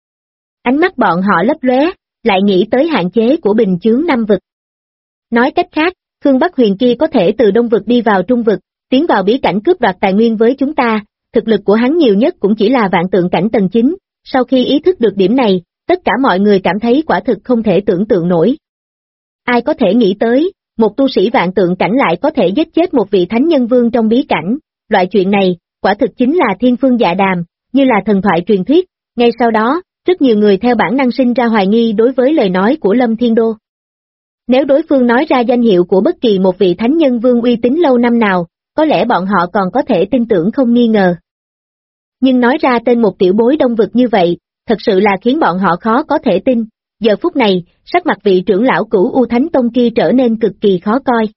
Ánh mắt bọn họ lấp lóe, lại nghĩ tới hạn chế của bình chướng Nam Vực. Nói cách khác, Khương Bắc Huyền kia có thể từ Đông Vực đi vào Trung Vực, tiến vào bí cảnh cướp đoạt tài nguyên với chúng ta, thực lực của hắn nhiều nhất cũng chỉ là vạn tượng cảnh tầng 9, sau khi ý thức được điểm này, tất cả mọi người cảm thấy quả thực không thể tưởng tượng nổi. Ai có thể nghĩ tới, một tu sĩ vạn tượng cảnh lại có thể giết chết một vị thánh nhân vương trong bí cảnh, loại chuyện này, quả thực chính là thiên phương dạ đàm, như là thần thoại truyền thuyết. Ngay sau đó, rất nhiều người theo bản năng sinh ra hoài nghi đối với lời nói của Lâm Thiên Đô. Nếu đối phương nói ra danh hiệu của bất kỳ một vị thánh nhân vương uy tín lâu năm nào, có lẽ bọn họ còn có thể tin tưởng không nghi ngờ. Nhưng nói ra tên một tiểu bối Đông Vực như vậy, thật sự là khiến bọn họ khó có thể tin. Giờ phút này, sắc mặt vị trưởng lão Cửu U Thánh Tông kia trở nên cực kỳ khó coi.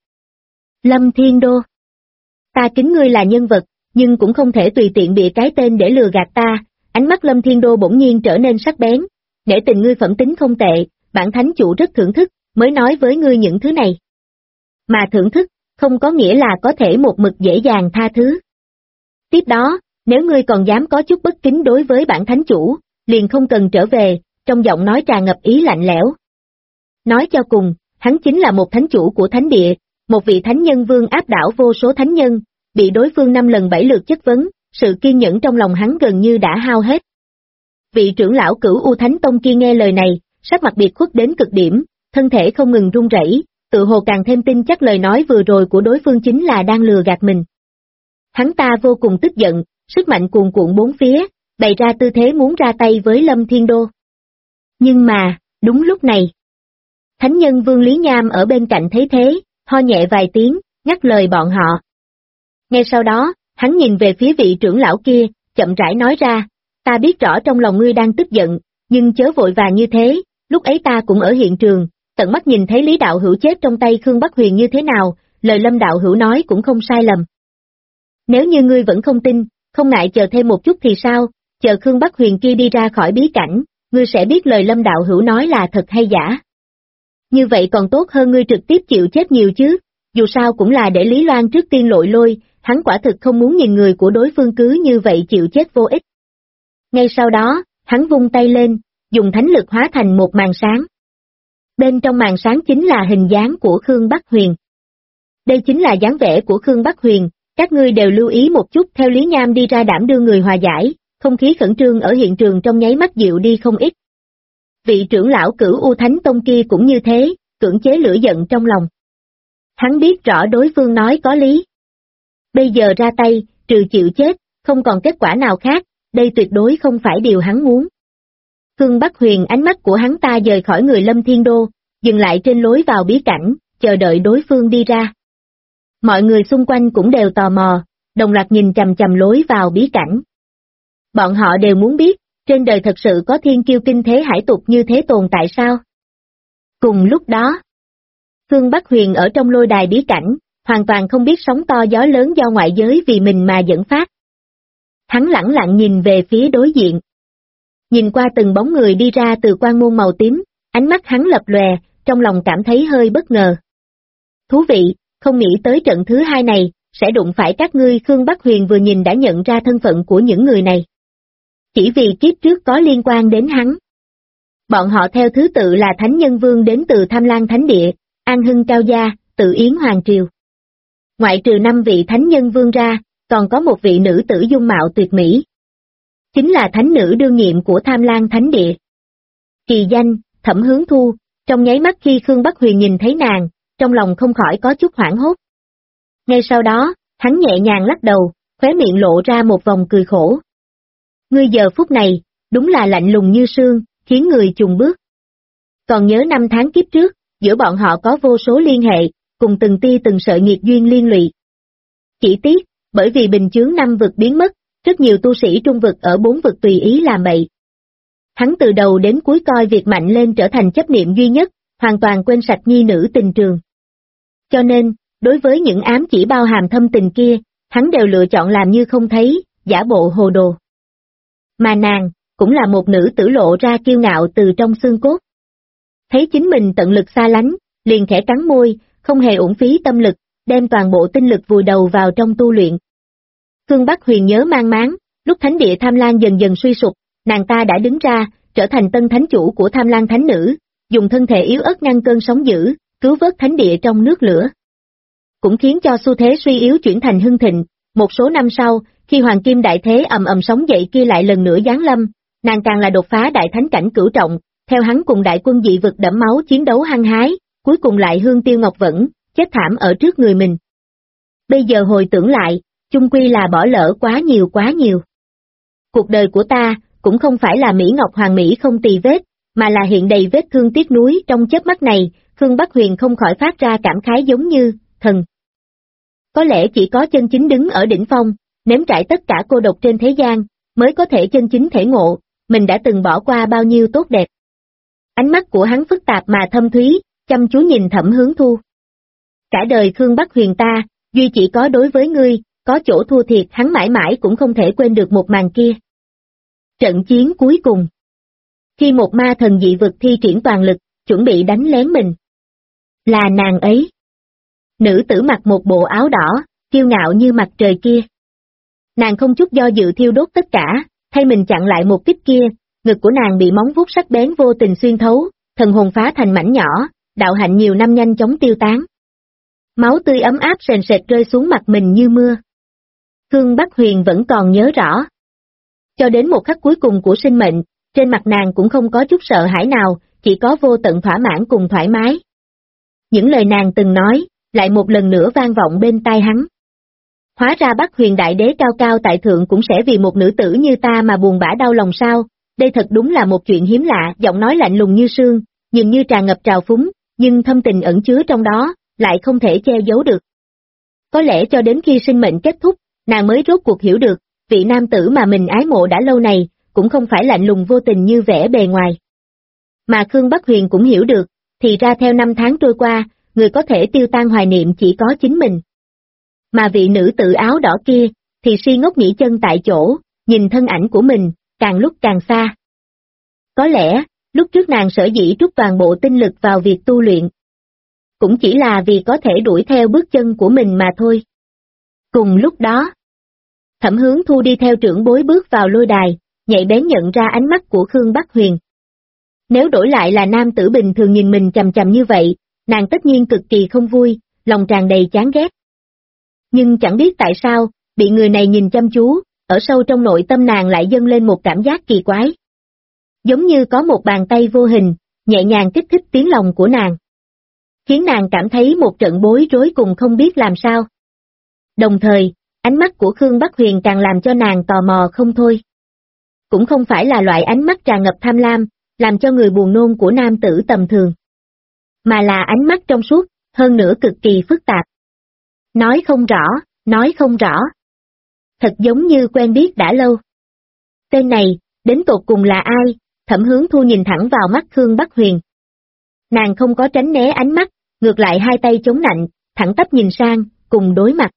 Lâm Thiên Đô, ta kính ngươi là nhân vật, nhưng cũng không thể tùy tiện bịa cái tên để lừa gạt ta. Ánh mắt Lâm Thiên Đô bỗng nhiên trở nên sắc bén, nể tình ngươi phẩm tính không tệ, bản thánh chủ rất thưởng thức, mới nói với ngươi những thứ này. Mà thưởng thức, không có nghĩa là có thể một mực dễ dàng tha thứ. Tiếp đó, nếu ngươi còn dám có chút bất kính đối với bản thánh chủ, liền không cần trở về, trong giọng nói tràn ngập ý lạnh lẽo. Nói cho cùng, hắn chính là một thánh chủ của thánh địa, một vị thánh nhân vương áp đảo vô số thánh nhân, bị đối phương 5 lần 7 lượt chất vấn, sự kiên nhẫn trong lòng hắn gần như đã hao hết. Vị trưởng lão Cửu U Thánh Tông kia nghe lời này, sắc mặt biệt khuất đến cực điểm, thân thể không ngừng run rẩy, tự hồ càng thêm tin chắc lời nói vừa rồi của đối phương chính là đang lừa gạt mình. Hắn ta vô cùng tức giận, sức mạnh cuồn cuộn bốn phía, bày ra tư thế muốn ra tay với Lâm Thiên Đô. Nhưng mà, đúng lúc này, thánh nhân Vương Lý Nham ở bên cạnh thấy thế, ho nhẹ vài tiếng, ngắt lời bọn họ. Ngay sau đó, hắn nhìn về phía vị trưởng lão kia, chậm rãi nói ra, ta biết rõ trong lòng ngươi đang tức giận, nhưng chớ vội vàng như thế, lúc ấy ta cũng ở hiện trường, tận mắt nhìn thấy Lý Đạo Hữu chết trong tay Khương Bắc Huyền như thế nào, lời Lâm Đạo Hữu nói cũng không sai lầm. Nếu như ngươi vẫn không tin, không ngại chờ thêm một chút thì sao, chờ Khương Bắc Huyền kia đi ra khỏi bí cảnh, ngươi sẽ biết lời Lâm Đạo Hữu nói là thật hay giả. Như vậy còn tốt hơn ngươi trực tiếp chịu chết nhiều chứ, dù sao cũng là để Lý Loan trước tiên lội lôi, hắn quả thực không muốn nhìn người của đối phương cứ như vậy chịu chết vô ích. Ngay sau đó, hắn vung tay lên, dùng thánh lực hóa thành một màn sáng. Bên trong màn sáng chính là hình dáng của Khương Bắc Huyền. Đây chính là dáng vẻ của Khương Bắc Huyền, các ngươi đều lưu ý một chút. Theo Lý Nham đi ra đảm đương người hòa giải, không khí khẩn trương ở hiện trường trong nháy mắt dịu đi không ít. Vị trưởng lão Cửu U Thánh Tông kia cũng như thế, cưỡng chế lửa giận trong lòng. Hắn biết rõ đối phương nói có lý. Bây giờ ra tay, trừ chịu chết, không còn kết quả nào khác, đây tuyệt đối không phải điều hắn muốn. Khương Bắc Huyền ánh mắt của hắn ta dời khỏi người Lâm Thiên Đô, dừng lại trên lối vào bí cảnh, chờ đợi đối phương đi ra. Mọi người xung quanh cũng đều tò mò, đồng loạt nhìn chằm chằm lối vào bí cảnh. Bọn họ đều muốn biết, trên đời thật sự có thiên kiêu kinh thế hải tục như thế tồn tại sao? Cùng lúc đó, Khương Bắc Huyền ở trong lôi đài bí cảnh, hoàn toàn không biết sóng to gió lớn do ngoại giới vì mình mà dẫn phát. Hắn lẳng lặng nhìn về phía đối diện. Nhìn qua từng bóng người đi ra từ quan môn màu tím, ánh mắt hắn lập lòe, trong lòng cảm thấy hơi bất ngờ. Thú vị, không nghĩ tới trận thứ hai này, sẽ đụng phải các ngươi. Khương Bắc Huyền vừa nhìn đã nhận ra thân phận của những người này. Chỉ vì kiếp trước có liên quan đến hắn. Bọn họ theo thứ tự là Thánh Nhân Vương đến từ Tham Lang Thánh Địa, An Hưng Cao Gia, Tự Yến Hoàng Triều. Ngoại trừ 5 vị Thánh Nhân Vương ra, còn có một vị nữ tử dung mạo tuyệt mỹ. Chính là thánh nữ đương nhiệm của Tham Lang Thánh Địa. Kỳ danh, Thẩm Hướng Thu. Trong nháy mắt khi Khương Bắc Huyền nhìn thấy nàng, trong lòng không khỏi có chút hoảng hốt. Ngay sau đó, hắn nhẹ nhàng lắc đầu, khóe miệng lộ ra một vòng cười khổ. Ngươi giờ phút này, đúng là lạnh lùng như sương, khiến người chùng bước. Còn nhớ 5 tháng kiếp trước, giữa bọn họ có vô số liên hệ, cùng từng tia từng sợi nghiệt duyên liên lụy. Chỉ tiếc, bởi vì bình chướng 5 vực biến mất, rất nhiều tu sĩ trung vực ở 4 vực tùy ý làm bậy. Hắn từ đầu đến cuối coi việc mạnh lên trở thành chấp niệm duy nhất, hoàn toàn quên sạch nhi nữ tình trường. Cho nên, đối với những ám chỉ bao hàm thâm tình kia, hắn đều lựa chọn làm như không thấy, giả bộ hồ đồ. Mà nàng, cũng là một nữ tử lộ ra kiêu ngạo từ trong xương cốt. Thấy chính mình tận lực xa lánh, liền khẽ cắn môi, không hề uổng phí tâm lực, đem toàn bộ tinh lực vùi đầu vào trong tu luyện. Khương Bắc Huyền nhớ mang máng, lúc thánh địa Tham Lang dần dần suy sụp, nàng ta đã đứng ra, trở thành tân thánh chủ của Tham Lang Thánh Nữ, dùng thân thể yếu ớt ngăn cơn sóng dữ, cứu vớt thánh địa trong nước lửa. Cũng khiến cho xu thế suy yếu chuyển thành hưng thịnh. Một số năm sau, khi Hoàng Kim Đại Thế ầm ầm sóng dậy kia lại lần nữa giáng lâm, nàng càng là đột phá đại thánh cảnh cửu trọng, theo hắn cùng đại quân dị vực đẫm máu chiến đấu hăng hái, cuối cùng lại hương tiêu ngọc vẫn, chết thảm ở trước người mình. Bây giờ hồi tưởng lại, chung quy là bỏ lỡ quá nhiều. Cuộc đời của ta, cũng không phải là Mỹ Ngọc Hoàng Mỹ không tì vết, mà là hiện đầy vết thương tiếc nuối. Trong chớp mắt này, Khương Bắc Huyền không khỏi phát ra cảm khái giống như, thần. Có lẽ chỉ có chân chính đứng ở đỉnh phong, nếm trải tất cả cô độc trên thế gian, mới có thể chân chính thể ngộ, mình đã từng bỏ qua bao nhiêu tốt đẹp. Ánh mắt của hắn phức tạp mà thâm thúy, chăm chú nhìn Thẩm Hướng Thu. Cả đời Khương Bắc Huyền ta, duy chỉ có đối với ngươi, có chỗ thua thiệt. Hắn mãi mãi cũng không thể quên được một màn kia. Trận chiến cuối cùng. Khi một ma thần dị vực thi triển toàn lực, chuẩn bị đánh lén mình. Là nàng ấy. Nữ tử mặc một bộ áo đỏ, kiêu ngạo như mặt trời kia. Nàng không chút do dự thiêu đốt tất cả, thay mình chặn lại một kích kia, ngực của nàng bị móng vuốt sắc bén vô tình xuyên thấu, thần hồn phá thành mảnh nhỏ, đạo hạnh nhiều năm nhanh chóng tiêu tán. Máu tươi ấm áp sền sệt rơi xuống mặt mình như mưa. Khương Bắc Huyền vẫn còn nhớ rõ. Cho đến một khắc cuối cùng của sinh mệnh, trên mặt nàng cũng không có chút sợ hãi nào, chỉ có vô tận thỏa mãn cùng thoải mái. Những lời nàng từng nói, lại một lần nữa vang vọng bên tai hắn. Hóa ra Bắc Huyền Đại Đế cao cao tại thượng cũng sẽ vì một nữ tử như ta mà buồn bã đau lòng sao, đây thật đúng là một chuyện hiếm lạ. Giọng nói lạnh lùng như sương, nhìn như tràn ngập trào phúng, nhưng thâm tình ẩn chứa trong đó, lại không thể che giấu được. Có lẽ cho đến khi sinh mệnh kết thúc, nàng mới rốt cuộc hiểu được, vị nam tử mà mình ái mộ đã lâu này, cũng không phải lạnh lùng vô tình như vẻ bề ngoài. Mà Khương Bắc Huyền cũng hiểu được, thì ra theo 5 tháng trôi qua, người có thể tiêu tan hoài niệm chỉ có chính mình. Mà vị nữ tử áo đỏ kia, thì si ngốc nghỉ chân tại chỗ, nhìn thân ảnh của mình, càng lúc càng xa. Có lẽ, Lúc trước nàng sở dĩ trút toàn bộ tinh lực vào việc tu luyện. Cũng chỉ là vì có thể đuổi theo bước chân của mình mà thôi. Cùng lúc đó, Thẩm Hướng Thu đi theo trưởng bối bước vào lôi đài, nhạy bén nhận ra ánh mắt của Khương Bắc Huyền. Nếu đổi lại là nam tử bình thường nhìn mình chằm chằm như vậy, nàng tất nhiên cực kỳ không vui, lòng tràn đầy chán ghét. Nhưng chẳng biết tại sao, bị người này nhìn chăm chú, ở sâu trong nội tâm nàng lại dâng lên một cảm giác kỳ quái. Giống như có một bàn tay vô hình, nhẹ nhàng kích thích tiếng lòng của nàng. Khiến nàng cảm thấy một trận bối rối cùng không biết làm sao. Đồng thời, ánh mắt của Khương Bắc Huyền càng làm cho nàng tò mò không thôi. Cũng không phải là loại ánh mắt tràn ngập tham lam, làm cho người buồn nôn của nam tử tầm thường. Mà là ánh mắt trong suốt, hơn nữa cực kỳ phức tạp. Nói không rõ. Thật giống như quen biết đã lâu. Tên này, đến tột cùng là ai? Thẩm Hướng Thu nhìn thẳng vào mắt Khương Bắc Huyền. Nàng không có tránh né ánh mắt, ngược lại hai tay chống nạnh, thẳng tắp nhìn sang, cùng đối mặt.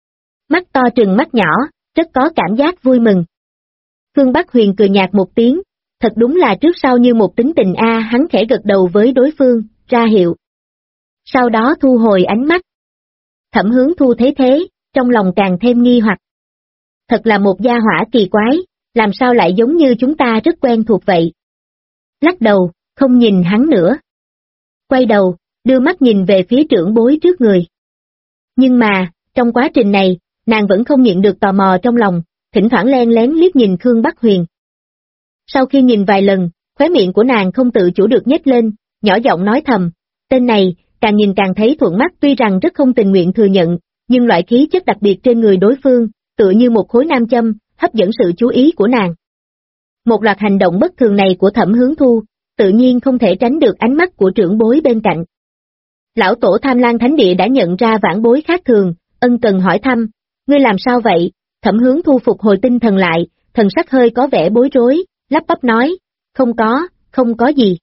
Mắt to trừng mắt nhỏ, rất có cảm giác vui mừng. Khương Bắc Huyền cười nhạt một tiếng, thật đúng là trước sau như một tính tình hắn khẽ gật đầu với đối phương, ra hiệu. Sau đó thu hồi ánh mắt. Thẩm Hướng Thu thấy thế, trong lòng càng thêm nghi hoặc. Thật là một gia hỏa kỳ quái, làm sao lại giống như chúng ta rất quen thuộc vậy. Lắc đầu, không nhìn hắn nữa. Quay đầu, đưa mắt nhìn về phía trưởng bối trước người. Nhưng mà, trong quá trình này, nàng vẫn không nhịn được tò mò trong lòng, thỉnh thoảng len lén liếc nhìn Khương Bắc Huyền. Sau khi nhìn vài lần, khóe miệng của nàng không tự chủ được nhếch lên, nhỏ giọng nói thầm, tên này, càng nhìn càng thấy thuận mắt tuy rằng rất không tình nguyện thừa nhận, nhưng loại khí chất đặc biệt trên người đối phương, tựa như một khối nam châm, hấp dẫn sự chú ý của nàng. Một loạt hành động bất thường này của Thẩm Hướng Thu, tự nhiên không thể tránh được ánh mắt của trưởng bối bên cạnh. Lão tổ Tham Lang Thánh Địa đã nhận ra vãn bối khác thường, ân cần hỏi thăm, ngươi làm sao vậy? Thẩm Hướng Thu phục hồi tinh thần lại, thần sắc hơi có vẻ bối rối, lắp bắp nói, không có gì.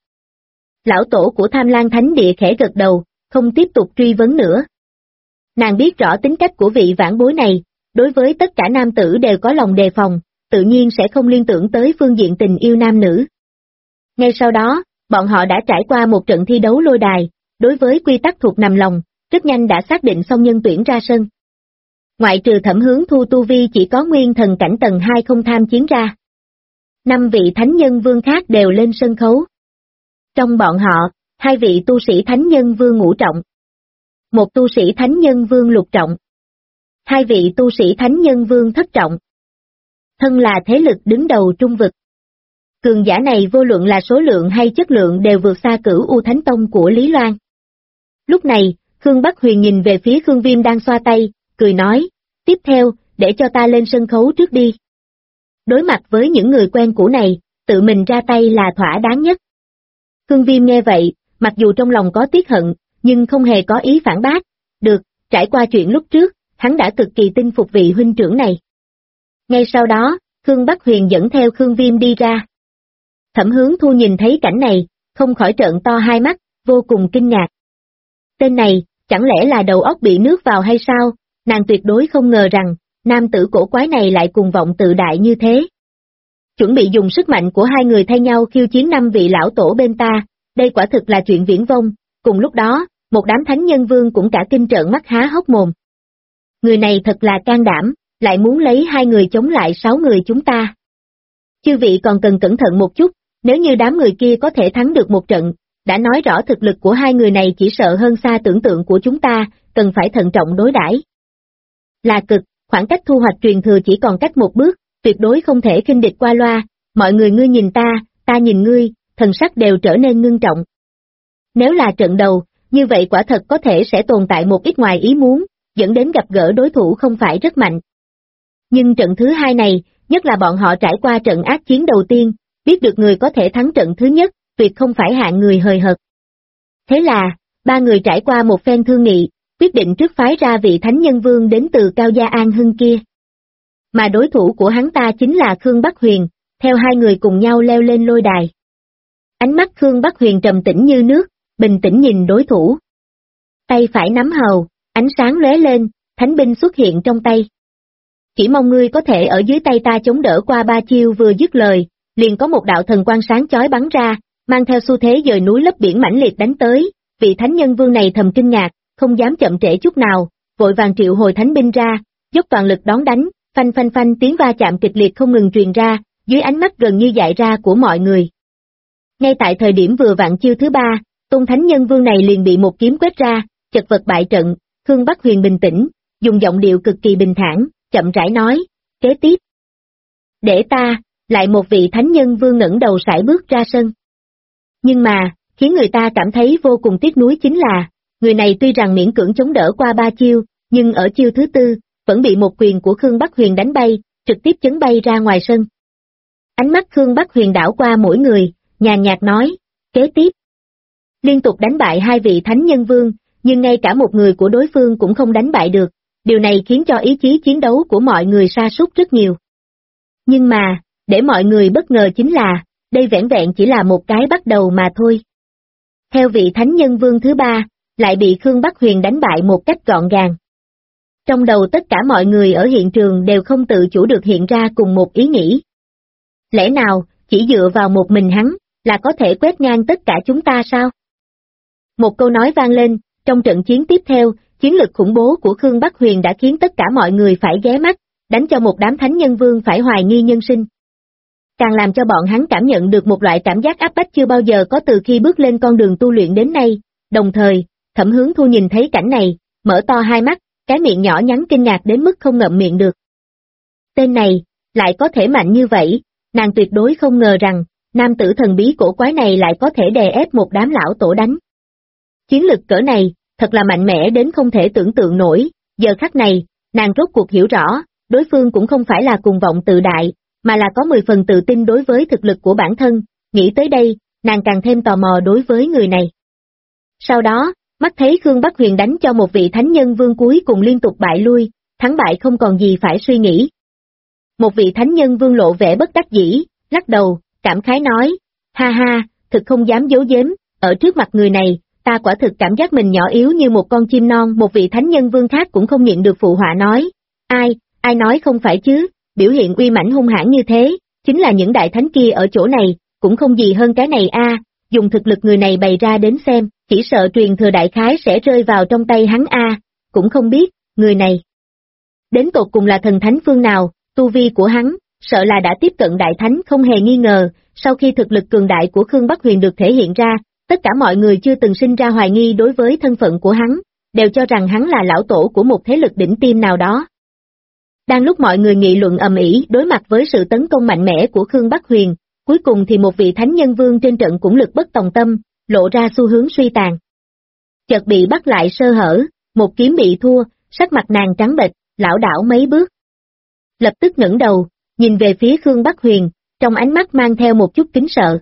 Lão tổ của Tham Lang Thánh Địa khẽ gật đầu, không tiếp tục truy vấn nữa. Nàng biết rõ tính cách của vị vãn bối này, đối với tất cả nam tử đều có lòng đề phòng, tự nhiên sẽ không liên tưởng tới phương diện tình yêu nam nữ. Ngay sau đó, bọn họ đã trải qua một trận thi đấu lôi đài, đối với quy tắc thuộc nằm lòng, rất nhanh đã xác định xong nhân tuyển ra sân. Ngoại trừ Thẩm Hướng Thu tu vi chỉ có nguyên thần cảnh tầng 2 không tham chiến ra. 5 vị thánh nhân vương khác đều lên sân khấu. Trong bọn họ, 2 vị tu sĩ thánh nhân vương ngũ trọng. 1 tu sĩ thánh nhân vương lục trọng. 2 vị tu sĩ thánh nhân vương thất trọng. Thân là thế lực đứng đầu trung vực. Cường giả này vô luận là số lượng hay chất lượng đều vượt xa Cửu U Thánh Tông của Lý Loan. Lúc này, Khương Bắc Huyền nhìn về phía Khương Viêm đang xoa tay, cười nói, tiếp theo, để cho ta lên sân khấu trước đi. Đối mặt với những người quen cũ này, tự mình ra tay là thỏa đáng nhất. Khương Viêm nghe vậy, mặc dù trong lòng có tiếc hận, nhưng không hề có ý phản bác, được, trải qua chuyện lúc trước, hắn đã cực kỳ tin phục vị huynh trưởng này. Ngay sau đó, Khương Bắc Huyền dẫn theo Khương Viêm đi ra. Thẩm Hướng Thu nhìn thấy cảnh này, không khỏi trợn to hai mắt, vô cùng kinh ngạc. Tên này, chẳng lẽ là đầu óc bị nước vào hay sao, nàng tuyệt đối không ngờ rằng, nam tử cổ quái này lại cùng vọng tự đại như thế. Chuẩn bị dùng sức mạnh của hai người thay nhau khiêu chiến 5 vị lão tổ bên ta, đây quả thực là chuyện viển vông, cùng lúc đó, một đám thánh nhân vương cũng cả kinh trợn mắt há hốc mồm. Người này thật là can đảm, lại muốn lấy 2 người chống lại 6 người chúng ta. Chư vị còn cần cẩn thận một chút, nếu như đám người kia có thể thắng được một trận, đã nói rõ thực lực của 2 người này chỉ sợ hơn xa tưởng tượng của chúng ta, cần phải thận trọng đối đãi. Là cực, khoảng cách thu hoạch truyền thừa chỉ còn cách một bước, tuyệt đối không thể khinh địch qua loa, mọi người ngươi nhìn ta nhìn ngươi, thần sắc đều trở nên ngưng trọng. Nếu là trận đầu, như vậy quả thật có thể sẽ tồn tại một ít ngoài ý muốn, dẫn đến gặp gỡ đối thủ không phải rất mạnh. Nhưng trận thứ 2 này, nhất là bọn họ trải qua trận ác chiến đầu tiên, biết được người có thể thắng trận thứ nhất, tuyệt không phải hạng người hời hợt. Thế là, 3 người trải qua một phen thương nghị, quyết định trước phái ra vị thánh nhân vương đến từ Cao Gia An Hưng kia. Mà đối thủ của hắn ta chính là Khương Bắc Huyền, theo 2 người cùng nhau leo lên lôi đài. Ánh mắt Khương Bắc Huyền trầm tĩnh như nước, bình tĩnh nhìn đối thủ. Tay phải nắm hầu, ánh sáng lóe lên, thánh binh xuất hiện trong tay. Chỉ mong ngươi có thể ở dưới tay ta chống đỡ qua 3 chiêu. Vừa dứt lời, liền có một đạo thần quang sáng chói bắn ra, mang theo xu thế dời núi lấp biển mãnh liệt đánh tới, vị thánh nhân vương này thầm kinh ngạc, không dám chậm trễ chút nào, vội vàng triệu hồi thánh binh ra, dốc toàn lực đón đánh, phanh phanh phanh tiếng va chạm kịch liệt không ngừng truyền ra, dưới ánh mắt gần như dại ra của mọi người. Ngay tại thời điểm vừa vặn chiêu thứ ba, tôn thánh nhân vương này liền bị một kiếm quét ra, chật vật bại trận. Khương Bắc Huyền bình tĩnh, dùng giọng điệu cực kỳ bình thản, chậm rãi nói, kế tiếp. Để ta, lại một vị thánh nhân vương ngẩng đầu sải bước ra sân. Nhưng mà, khiến người ta cảm thấy vô cùng tiếc nuối chính là, người này tuy rằng miễn cưỡng chống đỡ qua 3 chiêu, nhưng ở chiêu thứ 4, vẫn bị một quyền của Khương Bắc Huyền đánh bay, trực tiếp chấn bay ra ngoài sân. Ánh mắt Khương Bắc Huyền đảo qua mỗi người, nhàn nhạt nói, kế tiếp. Liên tục đánh bại 2 vị thánh nhân vương, nhưng ngay cả một người của đối phương cũng không đánh bại được, điều này khiến cho ý chí chiến đấu của mọi người sa sút rất nhiều. Nhưng mà, để mọi người bất ngờ chính là, đây vẻn vẹn chỉ là một cái bắt đầu mà thôi. Theo vị thánh nhân vương thứ 3, lại bị Khương Bắc Huyền đánh bại một cách gọn gàng. Trong đầu tất cả mọi người ở hiện trường đều không tự chủ được hiện ra cùng một ý nghĩ. Lẽ nào, chỉ dựa vào một mình hắn, là có thể quét ngang tất cả chúng ta sao? Một câu nói vang lên, trong trận chiến tiếp theo, chiến lực khủng bố của Khương Bắc Huyền đã khiến tất cả mọi người phải ghé mắt, đánh cho một đám thánh nhân vương phải hoài nghi nhân sinh. Càng làm cho bọn hắn cảm nhận được một loại cảm giác áp bách chưa bao giờ có từ khi bước lên con đường tu luyện đến nay, đồng thời, Thẩm Hướng Thu nhìn thấy cảnh này, mở to hai mắt, cái miệng nhỏ nhắn kinh ngạc đến mức không ngậm miệng được. Tên này, lại có thể mạnh như vậy, nàng tuyệt đối không ngờ rằng, nam tử thần bí cổ quái này lại có thể đè ép một đám lão tổ đánh. Chiến lực cỡ này, thật là mạnh mẽ đến không thể tưởng tượng nổi, giờ khắc này, nàng rốt cuộc hiểu rõ, đối phương cũng không phải là cuồng vọng tự đại, mà là có 10 phần tự tin đối với thực lực của bản thân, nghĩ tới đây, nàng càng thêm tò mò đối với người này. Sau đó, mắt thấy Khương Bắc Huyền đánh cho một vị thánh nhân vương cuối cùng liên tục bại lui, thắng bại không còn gì phải suy nghĩ. Một vị thánh nhân vương lộ vẻ bất đắc dĩ, lắc đầu, cảm khái nói, ha ha, thực không dám giấu giếm, ở trước mặt người này, ta quả thực cảm giác mình nhỏ yếu như một con chim non. Một vị thánh nhân vương khác cũng không nhịn được phụ họa nói, ai nói không phải chứ, biểu hiện uy mãnh hung hãn như thế, chính là những đại thánh kia ở chỗ này, cũng không gì hơn cái này a. Dùng thực lực người này bày ra đến xem, chỉ sợ truyền thừa đại khái sẽ rơi vào trong tay hắn a. Cũng không biết, người này đến tột cùng là thần thánh phương nào, tu vi của hắn, sợ là đã tiếp cận đại thánh không hề nghi ngờ. Sau khi thực lực cường đại của Khương Bắc Huyền được thể hiện ra, tất cả mọi người chưa từng sinh ra hoài nghi đối với thân phận của hắn, đều cho rằng hắn là lão tổ của một thế lực đỉnh tiêm nào đó. Đang lúc mọi người nghị luận ầm ĩ đối mặt với sự tấn công mạnh mẽ của Khương Bắc Huyền, cuối cùng thì một vị thánh nhân vương trên trận cũng lực bất tòng tâm, lộ ra xu hướng suy tàn. Chợt bị bắt lại sơ hở, một kiếm bị thua, sắc mặt nàng trắng bệch, lảo đảo mấy bước. Lập tức ngẩng đầu, nhìn về phía Khương Bắc Huyền, trong ánh mắt mang theo một chút kính sợ.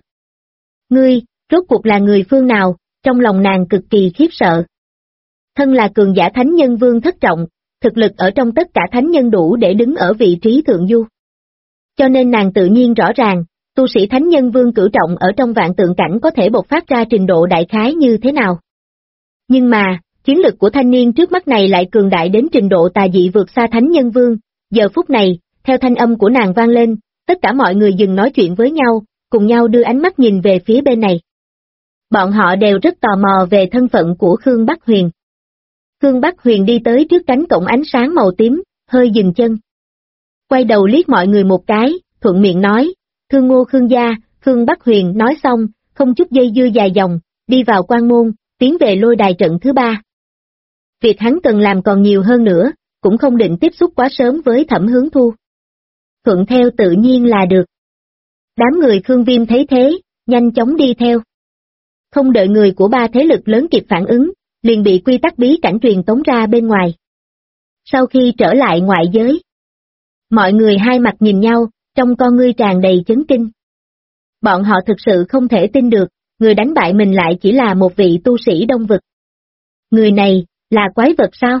Ngươi, rốt cuộc là người phương nào, trong lòng nàng cực kỳ khiếp sợ. Thân là cường giả thánh nhân vương thất trọng, thực lực ở trong tất cả thánh nhân đủ để đứng ở vị trí thượng du. Cho nên nàng tự nhiên rõ ràng, tu sĩ thánh nhân vương cửu trọng ở trong vạn tượng cảnh có thể bộc phát ra trình độ đại khái như thế nào. Nhưng mà, chiến lực của thanh niên trước mắt này lại cường đại đến trình độ tà dị vượt xa thánh nhân vương. Giờ phút này, theo thanh âm của nàng vang lên, tất cả mọi người dừng nói chuyện với nhau, cùng nhau đưa ánh mắt nhìn về phía bên này. Bọn họ đều rất tò mò về thân phận của Khương Bắc Huyền. Khương Bắc Huyền đi tới trước cánh cổng ánh sáng màu tím, hơi dừng chân. Quay đầu liếc mọi người một cái, thuận miệng nói, Thương Ngô Khương gia. Khương Bắc Huyền nói xong, không chút dây dưa dài dòng, đi vào quan môn, tiến về lôi đài trận thứ 3. Việc hắn cần làm còn nhiều hơn nữa, cũng không định tiếp xúc quá sớm với Thẩm Hướng Thu. Thuận theo tự nhiên là được. Đám người Khương Viêm thấy thế, nhanh chóng đi theo. Không đợi người của 3 thế lực lớn kịp phản ứng, liền bị quy tắc bí cảnh truyền tống ra bên ngoài. Sau khi trở lại ngoại giới, mọi người hai mặt nhìn nhau, trong con ngươi tràn đầy chấn kinh. Bọn họ thực sự không thể tin được, người đánh bại mình lại chỉ là một vị tu sĩ Đông Vực. Người này, là quái vật sao?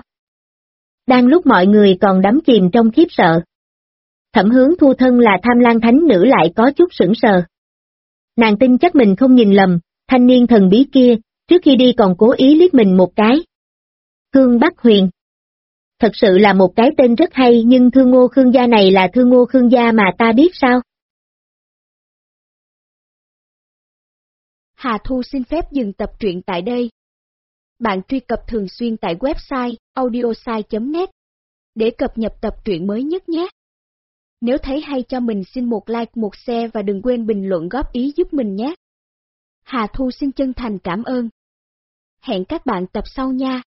Đang lúc mọi người còn đắm chìm trong khiếp sợ, Thẩm Hướng Thu thân là Tham Lang Thánh Nữ lại có chút sững sờ. Nàng tin chắc mình không nhìn lầm, thanh niên thần bí kia, trước khi đi còn cố ý liếc mình một cái. Khương Bắc Huyền. Thật sự là một cái tên rất hay, nhưng Thương Ngô Khương gia này là Thương Ngô Khương gia mà ta biết sao? Hà Thu xin phép dừng tập truyện tại đây. Bạn truy cập thường xuyên tại website audiosai.net để cập nhật tập truyện mới nhất nhé. Nếu thấy hay cho mình xin một like, một share và đừng quên bình luận góp ý giúp mình nhé. Hà Thu xin chân thành cảm ơn. Hẹn các bạn tập sau nha.